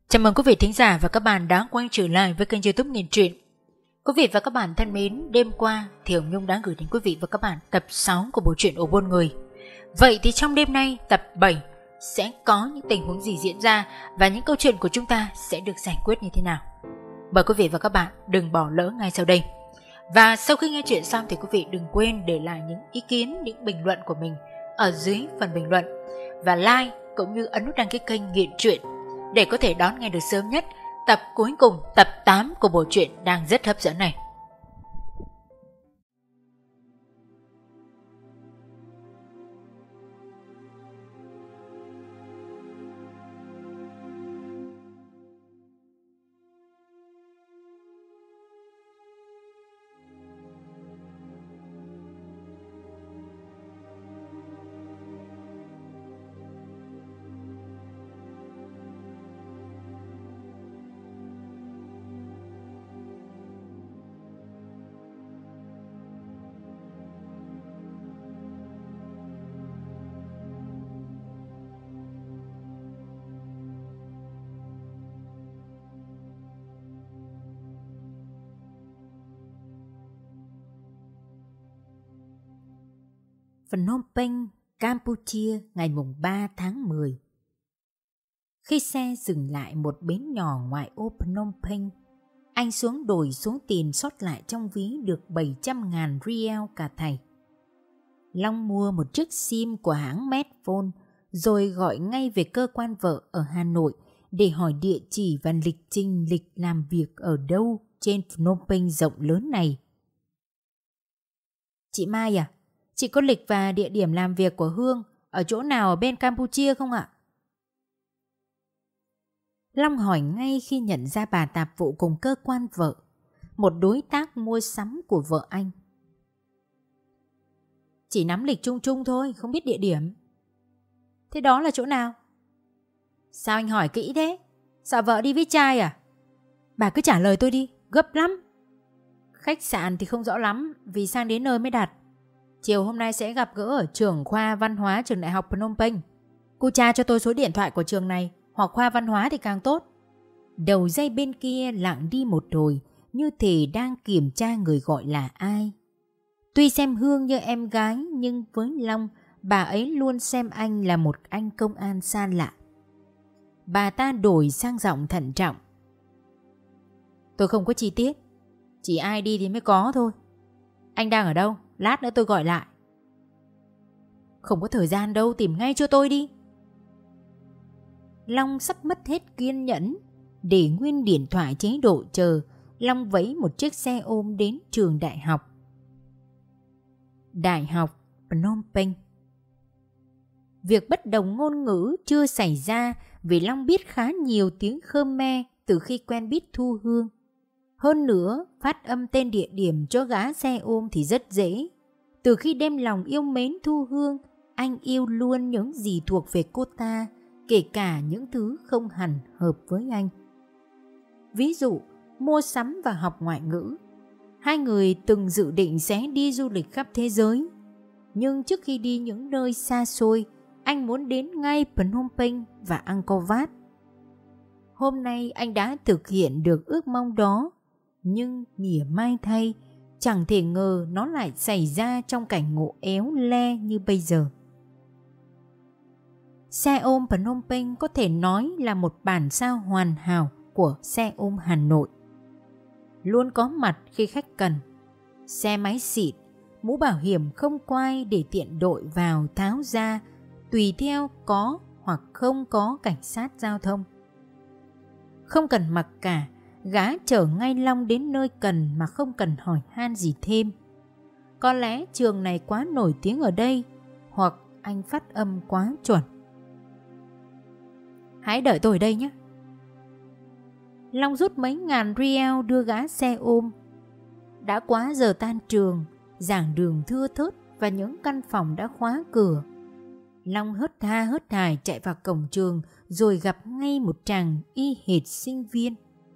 Chào mừng quý vị thính giả và các bạn đã quay trở lại với kênh YouTube Nghiện Truyện. Quý vị và các bạn thân mến, đêm qua thì Hồng Nhung đã gửi đến quý vị và các bạn tập 6 của bộ truyện Ổ Buôn Người. Vậy thì trong đêm nay tập 7 sẽ có những tình huống gì diễn ra và những câu chuyện của chúng ta sẽ được giải quyết như thế nào? Mời quý vị và các bạn đừng bỏ lỡ ngay sau đây. Và sau khi nghe chuyện xong thì quý vị đừng quên để lại những ý kiến, những bình luận của mình ở dưới phần bình luận và like cũng như ấn nút đăng ký kênh Nghiện Truyện để có thể đón nghe được sớm nhất tập cuối cùng, tập 8 của bộ truyện đang rất hấp dẫn này. Phnom Penh, Campuchia ngày 3 tháng 10. Khi xe dừng lại một bến nhỏ ngoại ô Phnom Penh, anh xuống đổi số tiền sót lại trong ví được 700.000 riel cả thảy. Long mua một chiếc SIM của hãng Medphone rồi gọi ngay về cơ quan vợ ở Hà Nội để hỏi địa chỉ và lịch trình lịch làm việc ở đâu trên Phnom Penh rộng lớn này. Chị Mai à? Chị có lịch và địa điểm làm việc của Hương ở chỗ nào ở bên Campuchia không ạ? Long hỏi ngay khi nhận ra bà tạp vụ cùng cơ quan vợ, một đối tác mua sắm của vợ anh. Chỉ nắm lịch chung chung thôi, không biết địa điểm. Thế đó là chỗ nào? Sao anh hỏi kỹ thế? Sợ vợ đi với trai à? Bà cứ trả lời tôi đi, gấp lắm. Khách sạn thì không rõ lắm vì sang đến nơi mới đặt. Chiều hôm nay sẽ gặp gỡ ở trưởng khoa văn hóa trường đại học Phnom Penh. Cô tra cho tôi số điện thoại của trường này hoặc khoa văn hóa thì càng tốt. Đầu dây bên kia lặng đi một hồi, như thể đang kiểm tra người gọi là ai. Tuy xem Hương như em gái, nhưng với Long, bà ấy luôn xem anh là một anh công an xa lạ. Bà ta đổi sang giọng thận trọng. Tôi không có chi tiết, chỉ ai đi thì mới có thôi. Anh đang ở đâu? Lát nữa tôi gọi lại. Không có thời gian đâu, tìm ngay cho tôi đi. Long sắp mất hết kiên nhẫn. Để nguyên điện thoại chế độ chờ, Long vẫy một chiếc xe ôm đến trường đại học. Đại học Phnom Penh. Việc bất đồng ngôn ngữ chưa xảy ra vì Long biết khá nhiều tiếng Khmer từ khi quen biết Thu Hương. Hơn nữa, phát âm tên địa điểm cho gã xe ôm thì rất dễ. Từ khi đem lòng yêu mến Thu Hương, anh yêu luôn những gì thuộc về cô ta, kể cả những thứ không hẳn hợp với anh. Ví dụ, mua sắm và học ngoại ngữ. Hai người từng dự định sẽ đi du lịch khắp thế giới. Nhưng trước khi đi những nơi xa xôi, anh muốn đến ngay Phnom Penh và Angkor Wat. Hôm nay anh đã thực hiện được ước mong đó. Nhưng mỉa mai thay, chẳng thể ngờ nó lại xảy ra trong cảnh ngộ éo le như bây giờ. Xe ôm Phnom Penh có thể nói là một bản sao hoàn hảo của xe ôm Hà Nội. Luôn có mặt khi khách cần. Xe máy xịn, mũ bảo hiểm không quai để tiện đội vào tháo ra, tùy theo có hoặc không có cảnh sát giao thông. Không cần mặc cả, gã chở ngay Long đến nơi cần mà không cần hỏi han gì thêm. Có lẽ trường này quá nổi tiếng ở đây, hoặc anh phát âm quá chuẩn. Hãy đợi tôi ở đây nhé. Long rút mấy ngàn riel đưa gã xe ôm. Đã quá giờ tan trường, giảng đường thưa thớt và những căn phòng đã khóa cửa. Long hớt ha hớt hải chạy vào cổng trường rồi gặp ngay một chàng y hệt sinh viên.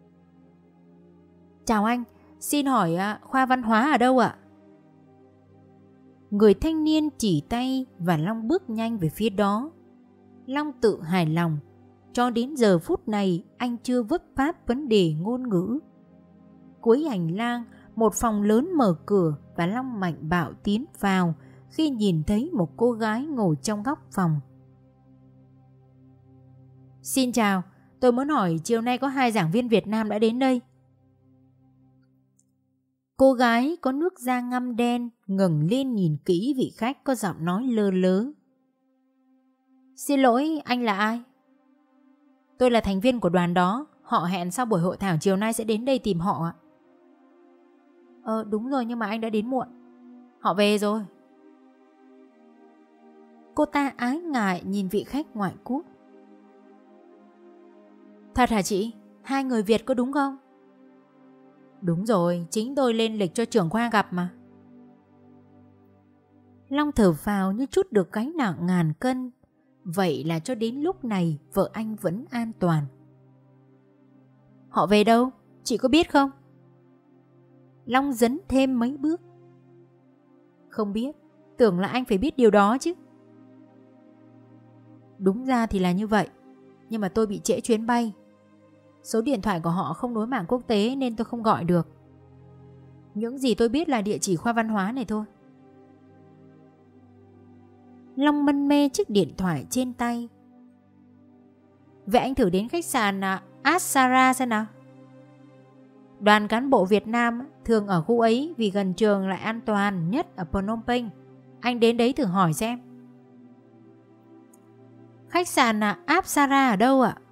Chào anh, xin hỏi khoa văn hóa ở đâu ạ? Người thanh niên chỉ tay và Long bước nhanh về phía đó. Long tự hài lòng. Cho đến giờ phút này anh chưa vấp pháp vấn đề ngôn ngữ. Cuối hành lang, một phòng lớn mở cửa và Long mạnh bạo tiến vào khi nhìn thấy một cô gái ngồi trong góc phòng. Xin chào, tôi muốn hỏi chiều nay có 2 giảng viên Việt Nam đã đến đây. Cô gái có nước da ngăm đen ngẩng lên nhìn kỹ vị khách có giọng nói lơ lớ. Xin lỗi, anh là ai? Tôi là thành viên của đoàn đó, họ hẹn sau buổi hội thảo chiều nay sẽ đến đây tìm họ ạ. Đúng rồi, nhưng mà anh đã đến muộn. Họ về rồi. Cô ta ái ngại nhìn vị khách ngoại quốc. Thật hả chị? 2 người Việt có đúng không? Đúng rồi, chính tôi lên lịch cho trưởng khoa gặp mà. Long thở phào như trút được gánh nặng ngàn cân. Vậy là cho đến lúc này vợ anh vẫn an toàn. Họ về đâu? Chị có biết không? Long dấn thêm mấy bước. Không biết, tưởng là anh phải biết điều đó chứ. Đúng ra thì là như vậy, nhưng mà tôi bị trễ chuyến bay. Số điện thoại của họ không nối mạng quốc tế nên tôi không gọi được. Những gì tôi biết là địa chỉ khoa văn hóa này thôi. Long mân mê chiếc điện thoại trên tay. Vậy anh thử đến khách sạn Asara xem nào. Đoàn cán bộ Việt Nam thường ở khu ấy vì gần trường lại an toàn nhất ở Phnom Penh. Anh đến đấy thử hỏi xem. Khách sạn Apsara ở đâu ạ?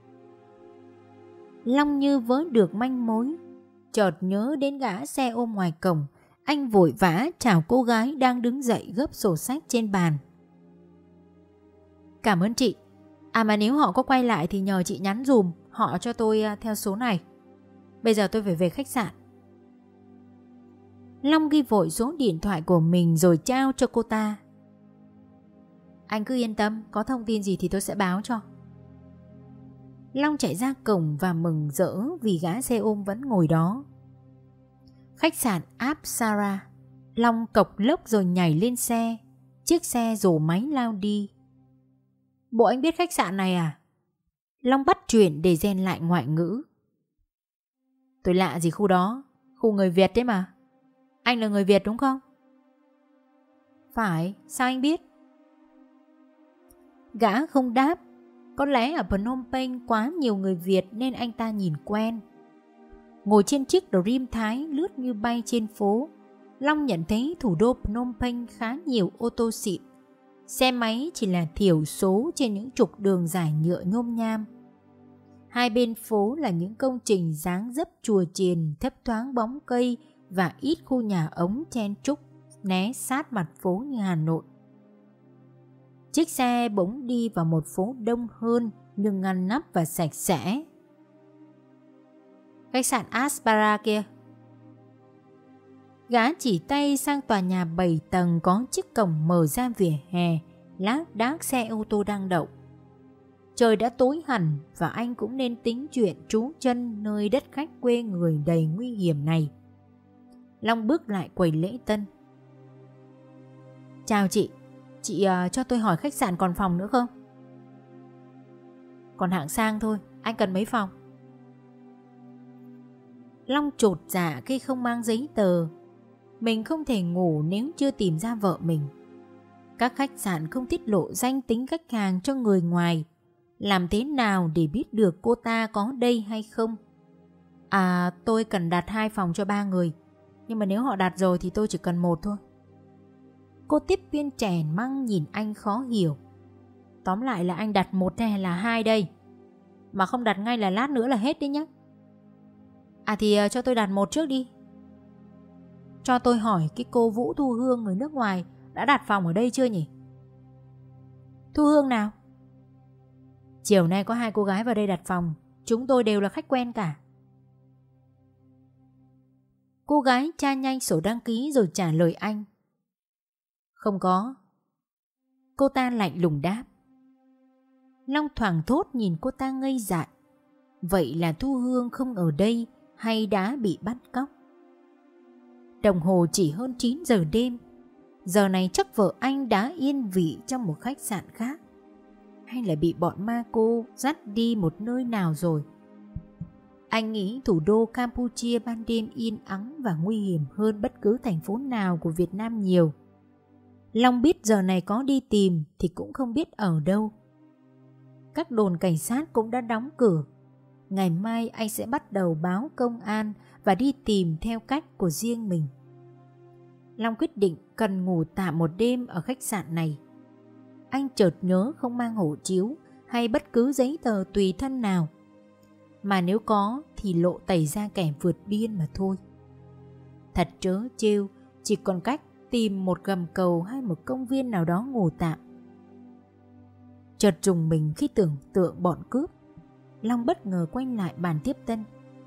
Long như vớ được manh mối, chợt nhớ đến gã xe ôm ngoài cổng. Anh vội vã chào cô gái đang đứng dậy gấp sổ sách trên bàn. Cảm ơn chị. Mà nếu họ có quay lại thì nhờ chị nhắn dùm họ cho tôi theo số này. Bây giờ tôi phải về khách sạn. Long ghi vội số điện thoại của mình rồi trao cho cô ta. Anh cứ yên tâm, có thông tin gì thì tôi sẽ báo cho. Long chạy ra cổng và mừng rỡ vì gã xe ôm vẫn ngồi đó. Khách sạn Apsara. Long cộc lốc rồi nhảy lên xe. Chiếc xe rồ máy lao đi. Bộ anh biết khách sạn này à? Long bắt chuyện để rèn lại ngoại ngữ. Tôi lạ gì khu đó, khu người Việt đấy mà. Anh là người Việt đúng không? Phải, sao anh biết? Gã không đáp. Có lẽ ở Phnom Penh quá nhiều người Việt nên anh ta nhìn quen. Ngồi trên chiếc Dream Thái lướt như bay trên phố, Long nhận thấy thủ đô Phnom Penh khá nhiều ô tô xịn. Xe máy chỉ là thiểu số trên những trục đường dài nhựa nhôm nham. Hai bên phố là những công trình dáng dấp chùa chiền, thấp thoáng bóng cây và ít khu nhà ống chen chúc né sát mặt phố như Hà Nội. Chiếc xe bỗng đi vào một phố đông hơn nhưng ngăn nắp và sạch sẽ. Khách sạn Aspara kia. Gã chỉ tay sang tòa nhà 7 tầng có chiếc cổng mở ra vỉa hè, lác đác xe ô tô đang đậu. Trời đã tối hẳn và anh cũng nên tính chuyện trú chân nơi đất khách quê người đầy nguy hiểm này. Long bước lại quầy lễ tân. Chào chị cho tôi hỏi khách sạn còn phòng nữa không? Còn hạng sang thôi, anh cần mấy phòng? Long chột dạ khi không mang giấy tờ. Mình không thể ngủ nếu chưa tìm ra vợ mình. Các khách sạn không tiết lộ danh tính khách hàng cho người ngoài. Làm thế nào để biết được cô ta có đây hay không? Tôi cần đặt 2 phòng cho 3 người. Nhưng mà nếu họ đặt rồi thì tôi chỉ cần 1 thôi. Cô tiếp viên chèn măng nhìn anh khó hiểu. Tóm lại là anh đặt 1 hay là 2 đây? Mà không đặt ngay là lát nữa là hết đấy nhé. Thì cho tôi đặt 1 trước đi. Cho tôi hỏi cái cô Vũ Thu Hương người nước ngoài đã đặt phòng ở đây chưa nhỉ? Thu Hương nào? Chiều nay có 2 cô gái vào đây đặt phòng. Chúng tôi đều là khách quen cả. Cô gái tra nhanh sổ đăng ký rồi trả lời anh. Không có. Cô ta lạnh lùng đáp. Long thoảng thốt nhìn cô ta ngây dại. Vậy là Thu Hương không ở đây hay đã bị bắt cóc? Đồng hồ chỉ hơn 9 giờ đêm. Giờ này chắc vợ anh đã yên vị trong một khách sạn khác. hay là bị bọn ma cô dắt đi một nơi nào rồi. Anh nghĩ thủ đô Campuchia ban đêm yên ắng và nguy hiểm hơn bất cứ thành phố nào của Việt Nam nhiều. Long biết giờ này có đi tìm thì cũng không biết ở đâu. Các đồn cảnh sát cũng đã đóng cửa. Ngày mai anh sẽ bắt đầu báo công an và đi tìm theo cách của riêng mình. Long quyết định cần ngủ tạm một đêm ở khách sạn này. Anh chợt nhớ không mang hộ chiếu hay bất cứ giấy tờ tùy thân nào. Mà nếu có thì lộ tẩy ra kẻ vượt biên mà thôi. Thật trớ trêu, chỉ còn cách tìm một gầm cầu hay một công viên nào đó ngủ tạm. Chợt rùng mình khi tưởng tượng bọn cướp. Long bất ngờ quay lại bàn tiếp tân.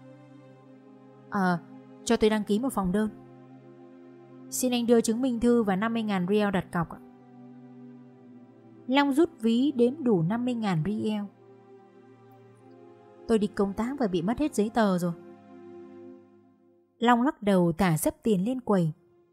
Cho tôi đăng ký một phòng đơn. Xin anh đưa chứng minh thư và 50.000 riel đặt cọc ạ. Long rút ví đếm đủ 50.000 riel. Tôi đi công tác và bị mất hết giấy tờ rồi. Long lắc đầu thả xấp tiền lên quầy.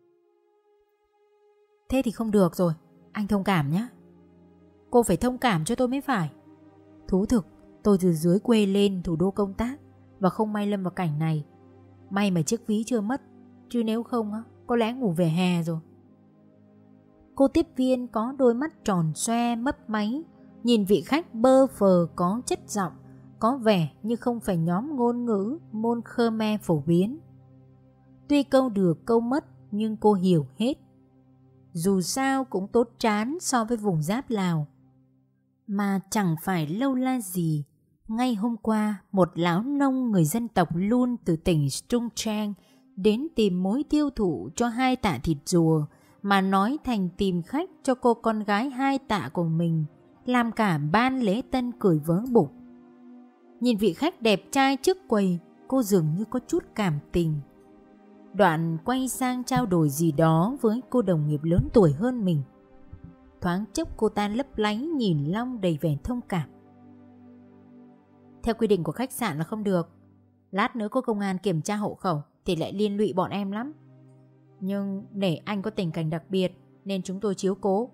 Thế thì không được rồi, anh thông cảm nhé. Cô phải thông cảm cho tôi mới phải. Thú thực, tôi từ dưới quê lên thủ đô công tác và không may lâm vào cảnh này. May mà chiếc ví chưa mất, chứ nếu không có lẽ ngủ về hè rồi. Cô tiếp viên có đôi mắt tròn xoe mấp máy, nhìn vị khách bơ phờ có chất giọng, có vẻ như không phải nhóm ngôn ngữ môn Khmer phổ biến. Tuy câu được câu mất nhưng cô hiểu hết. Dù sao cũng tốt chán so với vùng giáp Lào. Mà chẳng phải lâu la gì, ngay hôm qua một lão nông người dân tộc Lun từ tỉnh Trung Trang đến tìm mối tiêu thụ cho 2 tạ thịt rùa, mà nói thành tìm khách cho cô con gái 2 tạ của mình, làm cả ban lễ tân cười vỡ bụng. Nhìn vị khách đẹp trai trước quầy, cô dường như có chút cảm tình. Đoạn quay sang trao đổi gì đó với cô đồng nghiệp lớn tuổi hơn mình. Thoáng chốc cô ta lấp lánh nhìn Long đầy vẻ thông cảm. Theo quy định của khách sạn là không được. Lát nữa có công an kiểm tra hộ khẩu thì lại liên lụy bọn em lắm. Nhưng để anh có tình cảnh đặc biệt nên chúng tôi chiếu cố.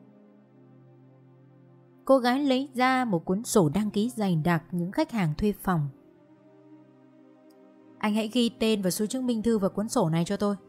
Cô gái lấy ra một cuốn sổ đăng ký dày đặc những khách hàng thuê phòng. Anh hãy ghi tên và số chứng minh thư vào cuốn sổ này cho tôi.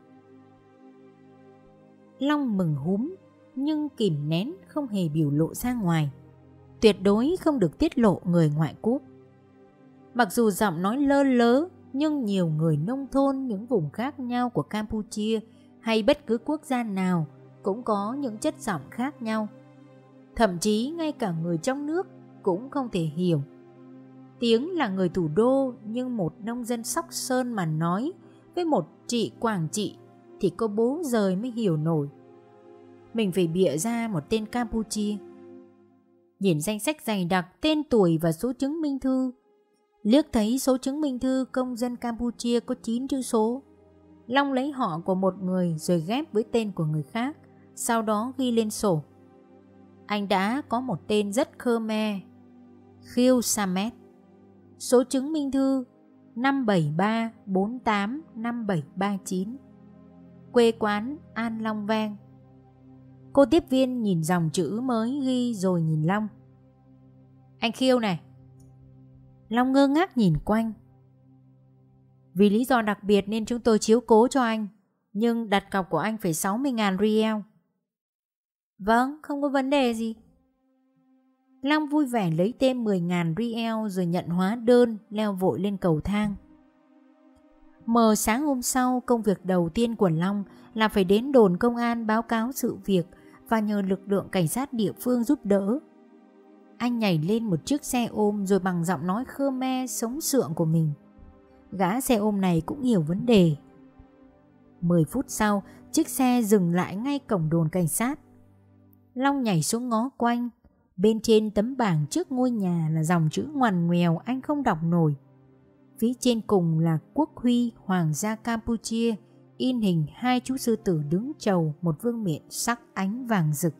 Long mừng húm nhưng kìm nén không hề biểu lộ ra ngoài. Tuyệt đối không được tiết lộ người ngoại quốc. Mặc dù giọng nói lơ lớ, nhưng nhiều người nông thôn những vùng khác nhau của Campuchia hay bất cứ quốc gia nào cũng có những chất giọng khác nhau. Thậm chí ngay cả người trong nước cũng không thể hiểu. Tiếng là người thủ đô, nhưng một nông dân Sóc Sơn mà nói với một chị Quảng Trị thì có bố giời mới hiểu nổi. Mình phải bịa ra một tên Campuchia. Nhìn danh sách dày đặc tên tuổi và số chứng minh thư, liếc thấy số chứng minh thư công dân Campuchia có 9 chữ số. Long lấy họ của một người rồi ghép với tên của người khác, sau đó ghi lên sổ. Anh đã có một tên rất Khmer, Khieu Samet. Số chứng minh thư 573485739. Quê quán An Long Vang. Cô tiếp viên nhìn dòng chữ mới ghi rồi nhìn Long. Anh Khieu này. Long ngơ ngác nhìn quanh. Vì lý do đặc biệt nên chúng tôi chiếu cố cho anh, nhưng đặt cọc của anh phải 60.000 riel. Vâng, không có vấn đề gì. Long vui vẻ lấy thêm 10.000 riel rồi nhận hóa đơn, leo vội lên cầu thang. Mờ sáng hôm sau, công việc đầu tiên của Long là phải đến đồn công an báo cáo sự việc và nhờ lực lượng cảnh sát địa phương giúp đỡ. Anh nhảy lên một chiếc xe ôm rồi bằng giọng nói Khmer sống sượng của mình. Gã xe ôm này cũng hiểu vấn đề. 10 phút sau, chiếc xe dừng lại ngay cổng đồn cảnh sát. Long nhảy xuống ngó quanh. Bên trên tấm bảng trước ngôi nhà là dòng chữ ngoằn ngoèo anh không đọc nổi. Phía trên cùng là quốc huy Hoàng gia Campuchia, in hình 2 chú sư tử đứng chầu, một vương miện sắc ánh vàng rực.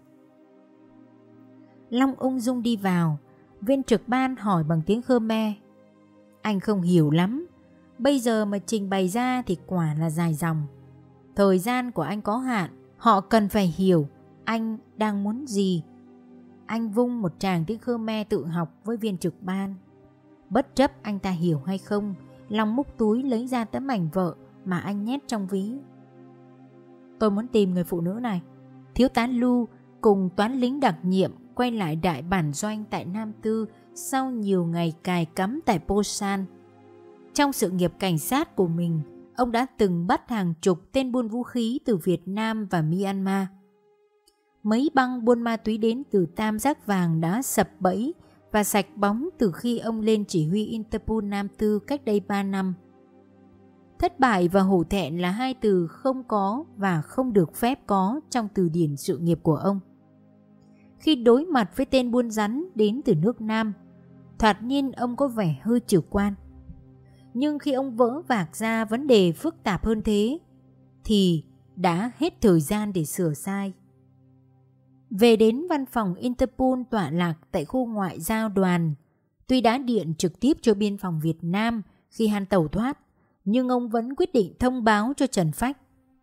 Long ung dung đi vào. Viên trực ban hỏi bằng tiếng Khmer. Anh không hiểu lắm. Bây giờ mà trình bày ra thì quả là dài dòng. Thời gian của anh có hạn. Họ cần phải hiểu anh đang muốn gì. anh vung một tràng tiếng Khmer tự học với viên trực ban. Bất chấp anh ta hiểu hay không, Long múc túi lấy ra tấm ảnh vợ mà anh nhét trong ví. Tôi muốn tìm người phụ nữ này. Thiếu tá Lu cùng toán lính đặc nhiệm quay lại đại bản doanh tại Nam Tư sau nhiều ngày cài cắm tại Posan. Trong sự nghiệp cảnh sát của mình, ông đã từng bắt hàng chục tên buôn vũ khí từ Việt Nam và Myanmar. Mấy băng buôn ma túy đến từ Tam Giác Vàng đã sập bẫy và sạch bóng từ khi ông lên chỉ huy Interpol Nam Tư cách đây 3 năm. Thất bại và hổ thẹn là hai từ không có và không được phép có trong từ điển sự nghiệp của ông. Khi đối mặt với tên buôn rắn đến từ nước Nam, thoạt nhiên ông có vẻ hơi trực quan. Nhưng khi ông vỡ vạc ra vấn đề phức tạp hơn thế, thì đã hết thời gian để sửa sai. Về đến văn phòng Interpol tọa lạc tại khu ngoại giao đoàn, tuy đã điện trực tiếp cho biên phòng Việt Nam khi Han tẩu thoát, nhưng ông vẫn quyết định thông báo cho Trần Phách.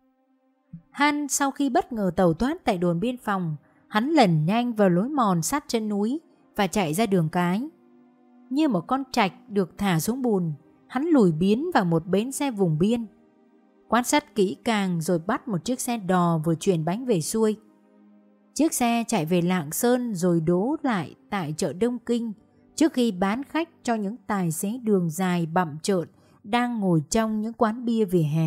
Han sau khi bất ngờ tẩu thoát tại đồn biên phòng, hắn lẩn nhanh vào lối mòn sát chân núi và chạy ra đường cái. Như một con trạch được thả xuống bùn, hắn lùi biến vào một bến xe vùng biên. Quan sát kỹ càng rồi bắt một chiếc xe đò vừa chuyển bánh về xuôi. Chiếc xe chạy về Lạng Sơn rồi đỗ lại tại chợ Đông Kinh trước khi bán khách cho những tài xế đường dài bặm trợn đang ngồi trong những quán bia vỉa hè.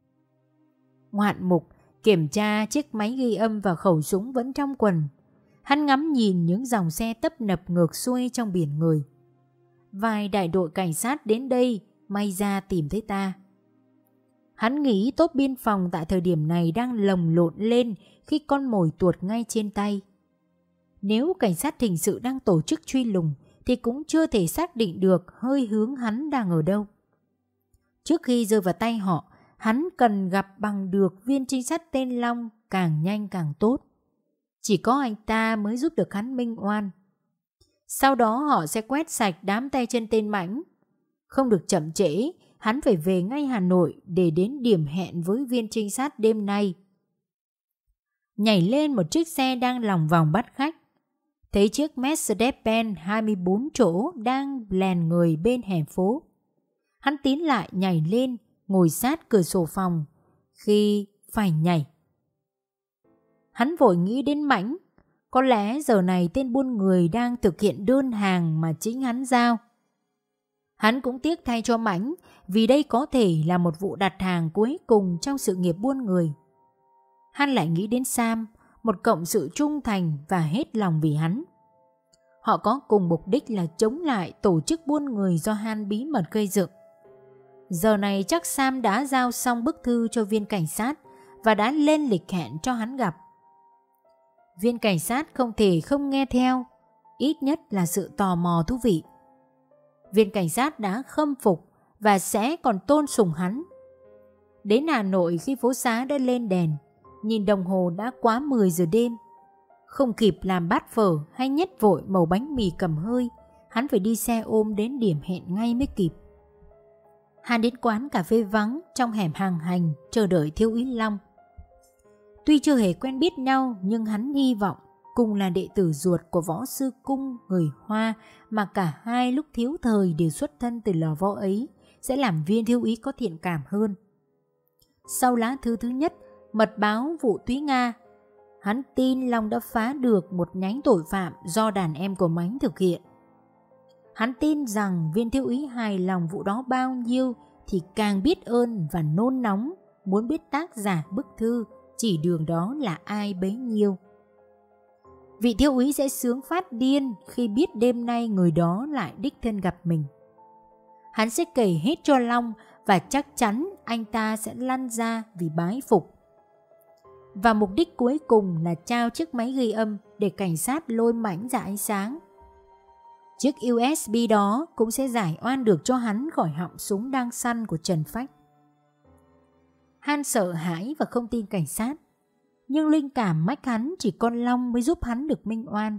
Ngoạn mục kiểm tra chiếc máy ghi âm và khẩu súng vẫn trong quần. Hắn ngắm nhìn những dòng xe tấp nập ngược xuôi trong biển người. Vài đại đội cảnh sát đến đây may ra tìm thấy ta. Hắn nghĩ tốp biên phòng tại thời điểm này đang lồng lộn lên khi con mồi tuột ngay trên tay. Nếu cảnh sát hình sự đang tổ chức truy lùng thì cũng chưa thể xác định được hơi hướng hắn đang ở đâu. Trước khi rơi vào tay họ, hắn cần gặp bằng được viên trinh sát tên Long càng nhanh càng tốt. Chỉ có anh ta mới giúp được hắn minh oan. Sau đó họ sẽ quét sạch đám tay chân tên Mãnh. Không được chậm trễ, hắn phải về ngay Hà Nội để đến điểm hẹn với viên trinh sát đêm nay. Nhảy lên một chiếc xe đang lòng vòng bắt khách, thấy chiếc Mercedes-Benz 24 chỗ đang lèn người bên hè phố. Hắn tiến lại nhảy lên, ngồi sát cửa sổ phòng. Khi phải nhảy, hắn vội nghĩ đến Mãnh. Có lẽ giờ này tên buôn người đang thực hiện đơn hàng mà chính hắn giao. Hắn cũng tiếc thay cho Mãnh, vì đây có thể là một vụ đặt hàng cuối cùng trong sự nghiệp buôn người. Hắn lại nghĩ đến Sam, một cộng sự trung thành và hết lòng vì hắn. Họ có cùng mục đích là chống lại tổ chức buôn người do Han bí mật gây dựng. Giờ này chắc Sam đã giao xong bức thư cho viên cảnh sát và đã lên lịch hẹn cho hắn gặp. Viên cảnh sát không thể không nghe theo, ít nhất là sự tò mò thú vị. Viên cảnh sát đã khâm phục và sẽ còn tôn sùng hắn. Đến Hà Nội khi phố xá đã lên đèn, nhìn đồng hồ đã quá 10 giờ đêm. Không kịp làm bát phở hay nhét vội mẩu bánh mì cầm hơi, hắn phải đi xe ôm đến điểm hẹn ngay mới kịp. Hắn đến quán cà phê vắng trong hẻm Hàng Hành chờ đợi thiếu úy Long. Tuy chưa hề quen biết nhau nhưng hắn hy vọng cùng là đệ tử ruột của võ sư Cung người Hoa mà cả hai lúc thiếu thời đều xuất thân từ lò võ ấy sẽ làm viên thiếu úy có thiện cảm hơn. Sau lá thư thứ nhất mật báo vụ Thúy Nga, hắn tin Long đã phá được một nhánh tội phạm do đàn em của Mãnh thực hiện. Hắn tin rằng viên thiếu úy hài lòng vụ đó bao nhiêu thì càng biết ơn và nôn nóng muốn biết tác giả bức thư chỉ đường đó là ai bấy nhiêu. Vị thiếu úy sẽ sướng phát điên khi biết đêm nay người đó lại đích thân gặp mình. Hắn sẽ kể hết cho Long và chắc chắn anh ta sẽ lăn ra vì bái phục. Và mục đích cuối cùng là trao chiếc máy ghi âm để cảnh sát lôi Mãnh ra ánh sáng. Chiếc USB đó cũng sẽ giải oan được cho hắn khỏi họng súng đang săn của Trần Phách. Han sợ hãi và không tin cảnh sát, nhưng linh cảm mách hắn chỉ con Long mới giúp hắn được minh oan.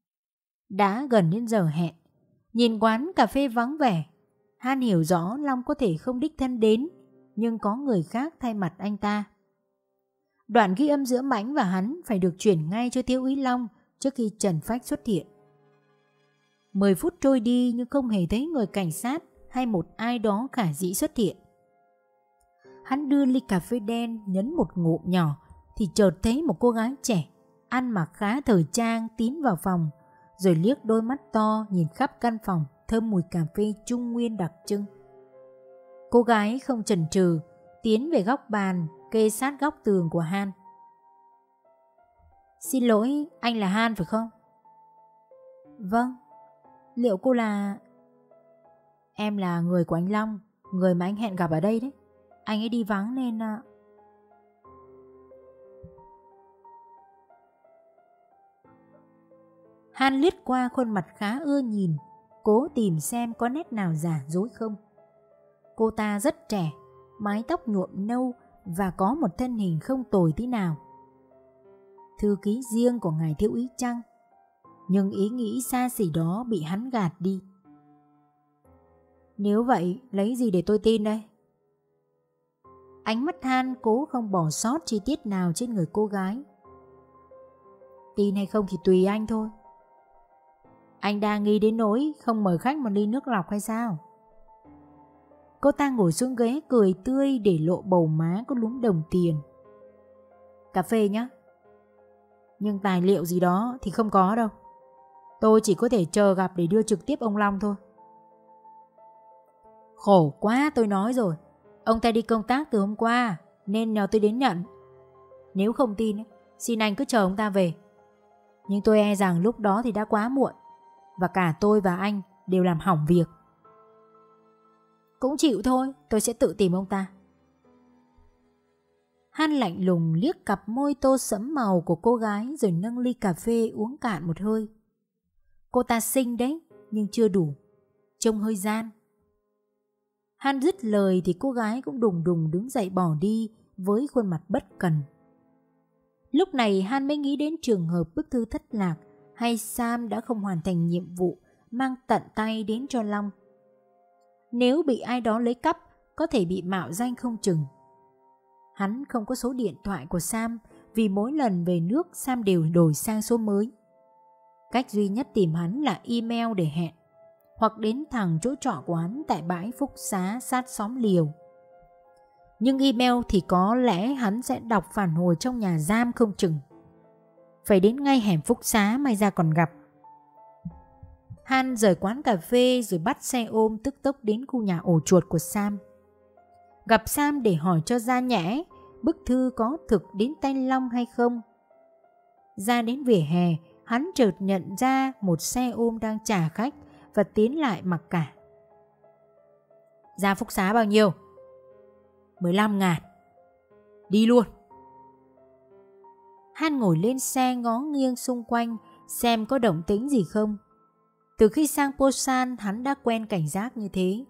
Đã gần đến giờ hẹn, nhìn quán cà phê vắng vẻ, Han hiểu rõ Long có thể không đích thân đến, nhưng có người khác thay mặt anh ta. Đoạn ghi âm giữa Mãnh và hắn phải được chuyển ngay cho thiếu úy Long trước khi Trần Phách xuất hiện. 10 phút trôi đi nhưng không hề thấy người cảnh sát hay một ai đó khả dĩ xuất hiện. Hắn đưa ly cà phê đen nhấn một ngụm nhỏ thì chợt thấy một cô gái trẻ ăn mặc khá thời trang tiến vào phòng, rồi liếc đôi mắt to nhìn khắp căn phòng thơm mùi cà phê Trung Nguyên đặc trưng. Cô gái không chần chừ tiến về góc bàn kê sát góc tường của Han. Xin lỗi, anh là Han phải không? Vâng. Liệu cô là... Em là người của anh Long, người mà anh hẹn gặp ở đây đấy. Anh ấy đi vắng nên... Han liếc qua khuôn mặt khá ưa nhìn, cố tìm xem có nét nào giả dối không. Cô ta rất trẻ, mái tóc nhuộm nâu và có một thân hình không tồi tí nào. Thư ký riêng của ngài thiếu úy chăng? Nhưng ý nghĩ xa xỉ đó bị hắn gạt đi. Nếu vậy, lấy gì để tôi tin đây? Ánh mắt Han cố không bỏ sót chi tiết nào trên người cô gái. Tin hay không thì tùy anh thôi. Anh đang nghĩ đến nỗi không mời khách một ly nước lọc hay sao? Cô ta ngồi xuống ghế cười tươi để lộ bầu má có lúm đồng tiền. Cà phê nhé. Nhưng tài liệu gì đó thì không có đâu. Tôi chỉ có thể chờ gặp để đưa trực tiếp ông Long thôi. Khổ quá, tôi nói rồi. Ông ta đi công tác từ hôm qua nên nhờ tôi đến nhận. Nếu không tin, xin anh cứ chờ ông ta về. Nhưng tôi e rằng lúc đó thì đã quá muộn, và cả tôi và anh đều làm hỏng việc. Cũng chịu thôi, tôi sẽ tự tìm ông ta. Han lạnh lùng liếc cặp môi tô sẫm màu của cô gái rồi nâng ly cà phê uống cạn một hơi. Cô ta xinh đấy, nhưng chưa đủ, trông hơi gian. Han dứt lời thì cô gái cũng đùng đùng đứng dậy bỏ đi với khuôn mặt bất cần. Lúc này Han mới nghĩ đến trường hợp bức thư thất lạc hay Sam đã không hoàn thành nhiệm vụ mang tận tay đến cho Long. Nếu bị ai đó lấy cắp, có thể bị mạo danh không chừng. Hắn không có số điện thoại của Sam vì mỗi lần về nước Sam đều đổi sang số mới. Cách duy nhất tìm hắn là email để hẹn, hoặc đến thẳng chỗ trọ của hắn tại bãi Phúc Xá sát xóm Liều. Nhưng email thì có lẽ hắn sẽ đọc phản hồi trong nhà giam không chừng. Phải đến ngay hẻm Phúc Xá may ra còn gặp. Han rời quán cà phê rồi bắt xe ôm tức tốc đến khu nhà ổ chuột của Sam. Gặp Sam để hỏi cho ra nhẽ bức thư có thực đến tay Long hay không. Ra đến vỉa hè, hắn chợt nhận ra một xe ôm đang trả khách và tiến lại mặc cả. Ra Phúc Xá bao nhiêu? 15.000. Đi luôn. Han ngồi lên xe ngó nghiêng xung quanh xem có động tĩnh gì không. Từ khi sang Posan hắn đã quen cảnh giác như thế.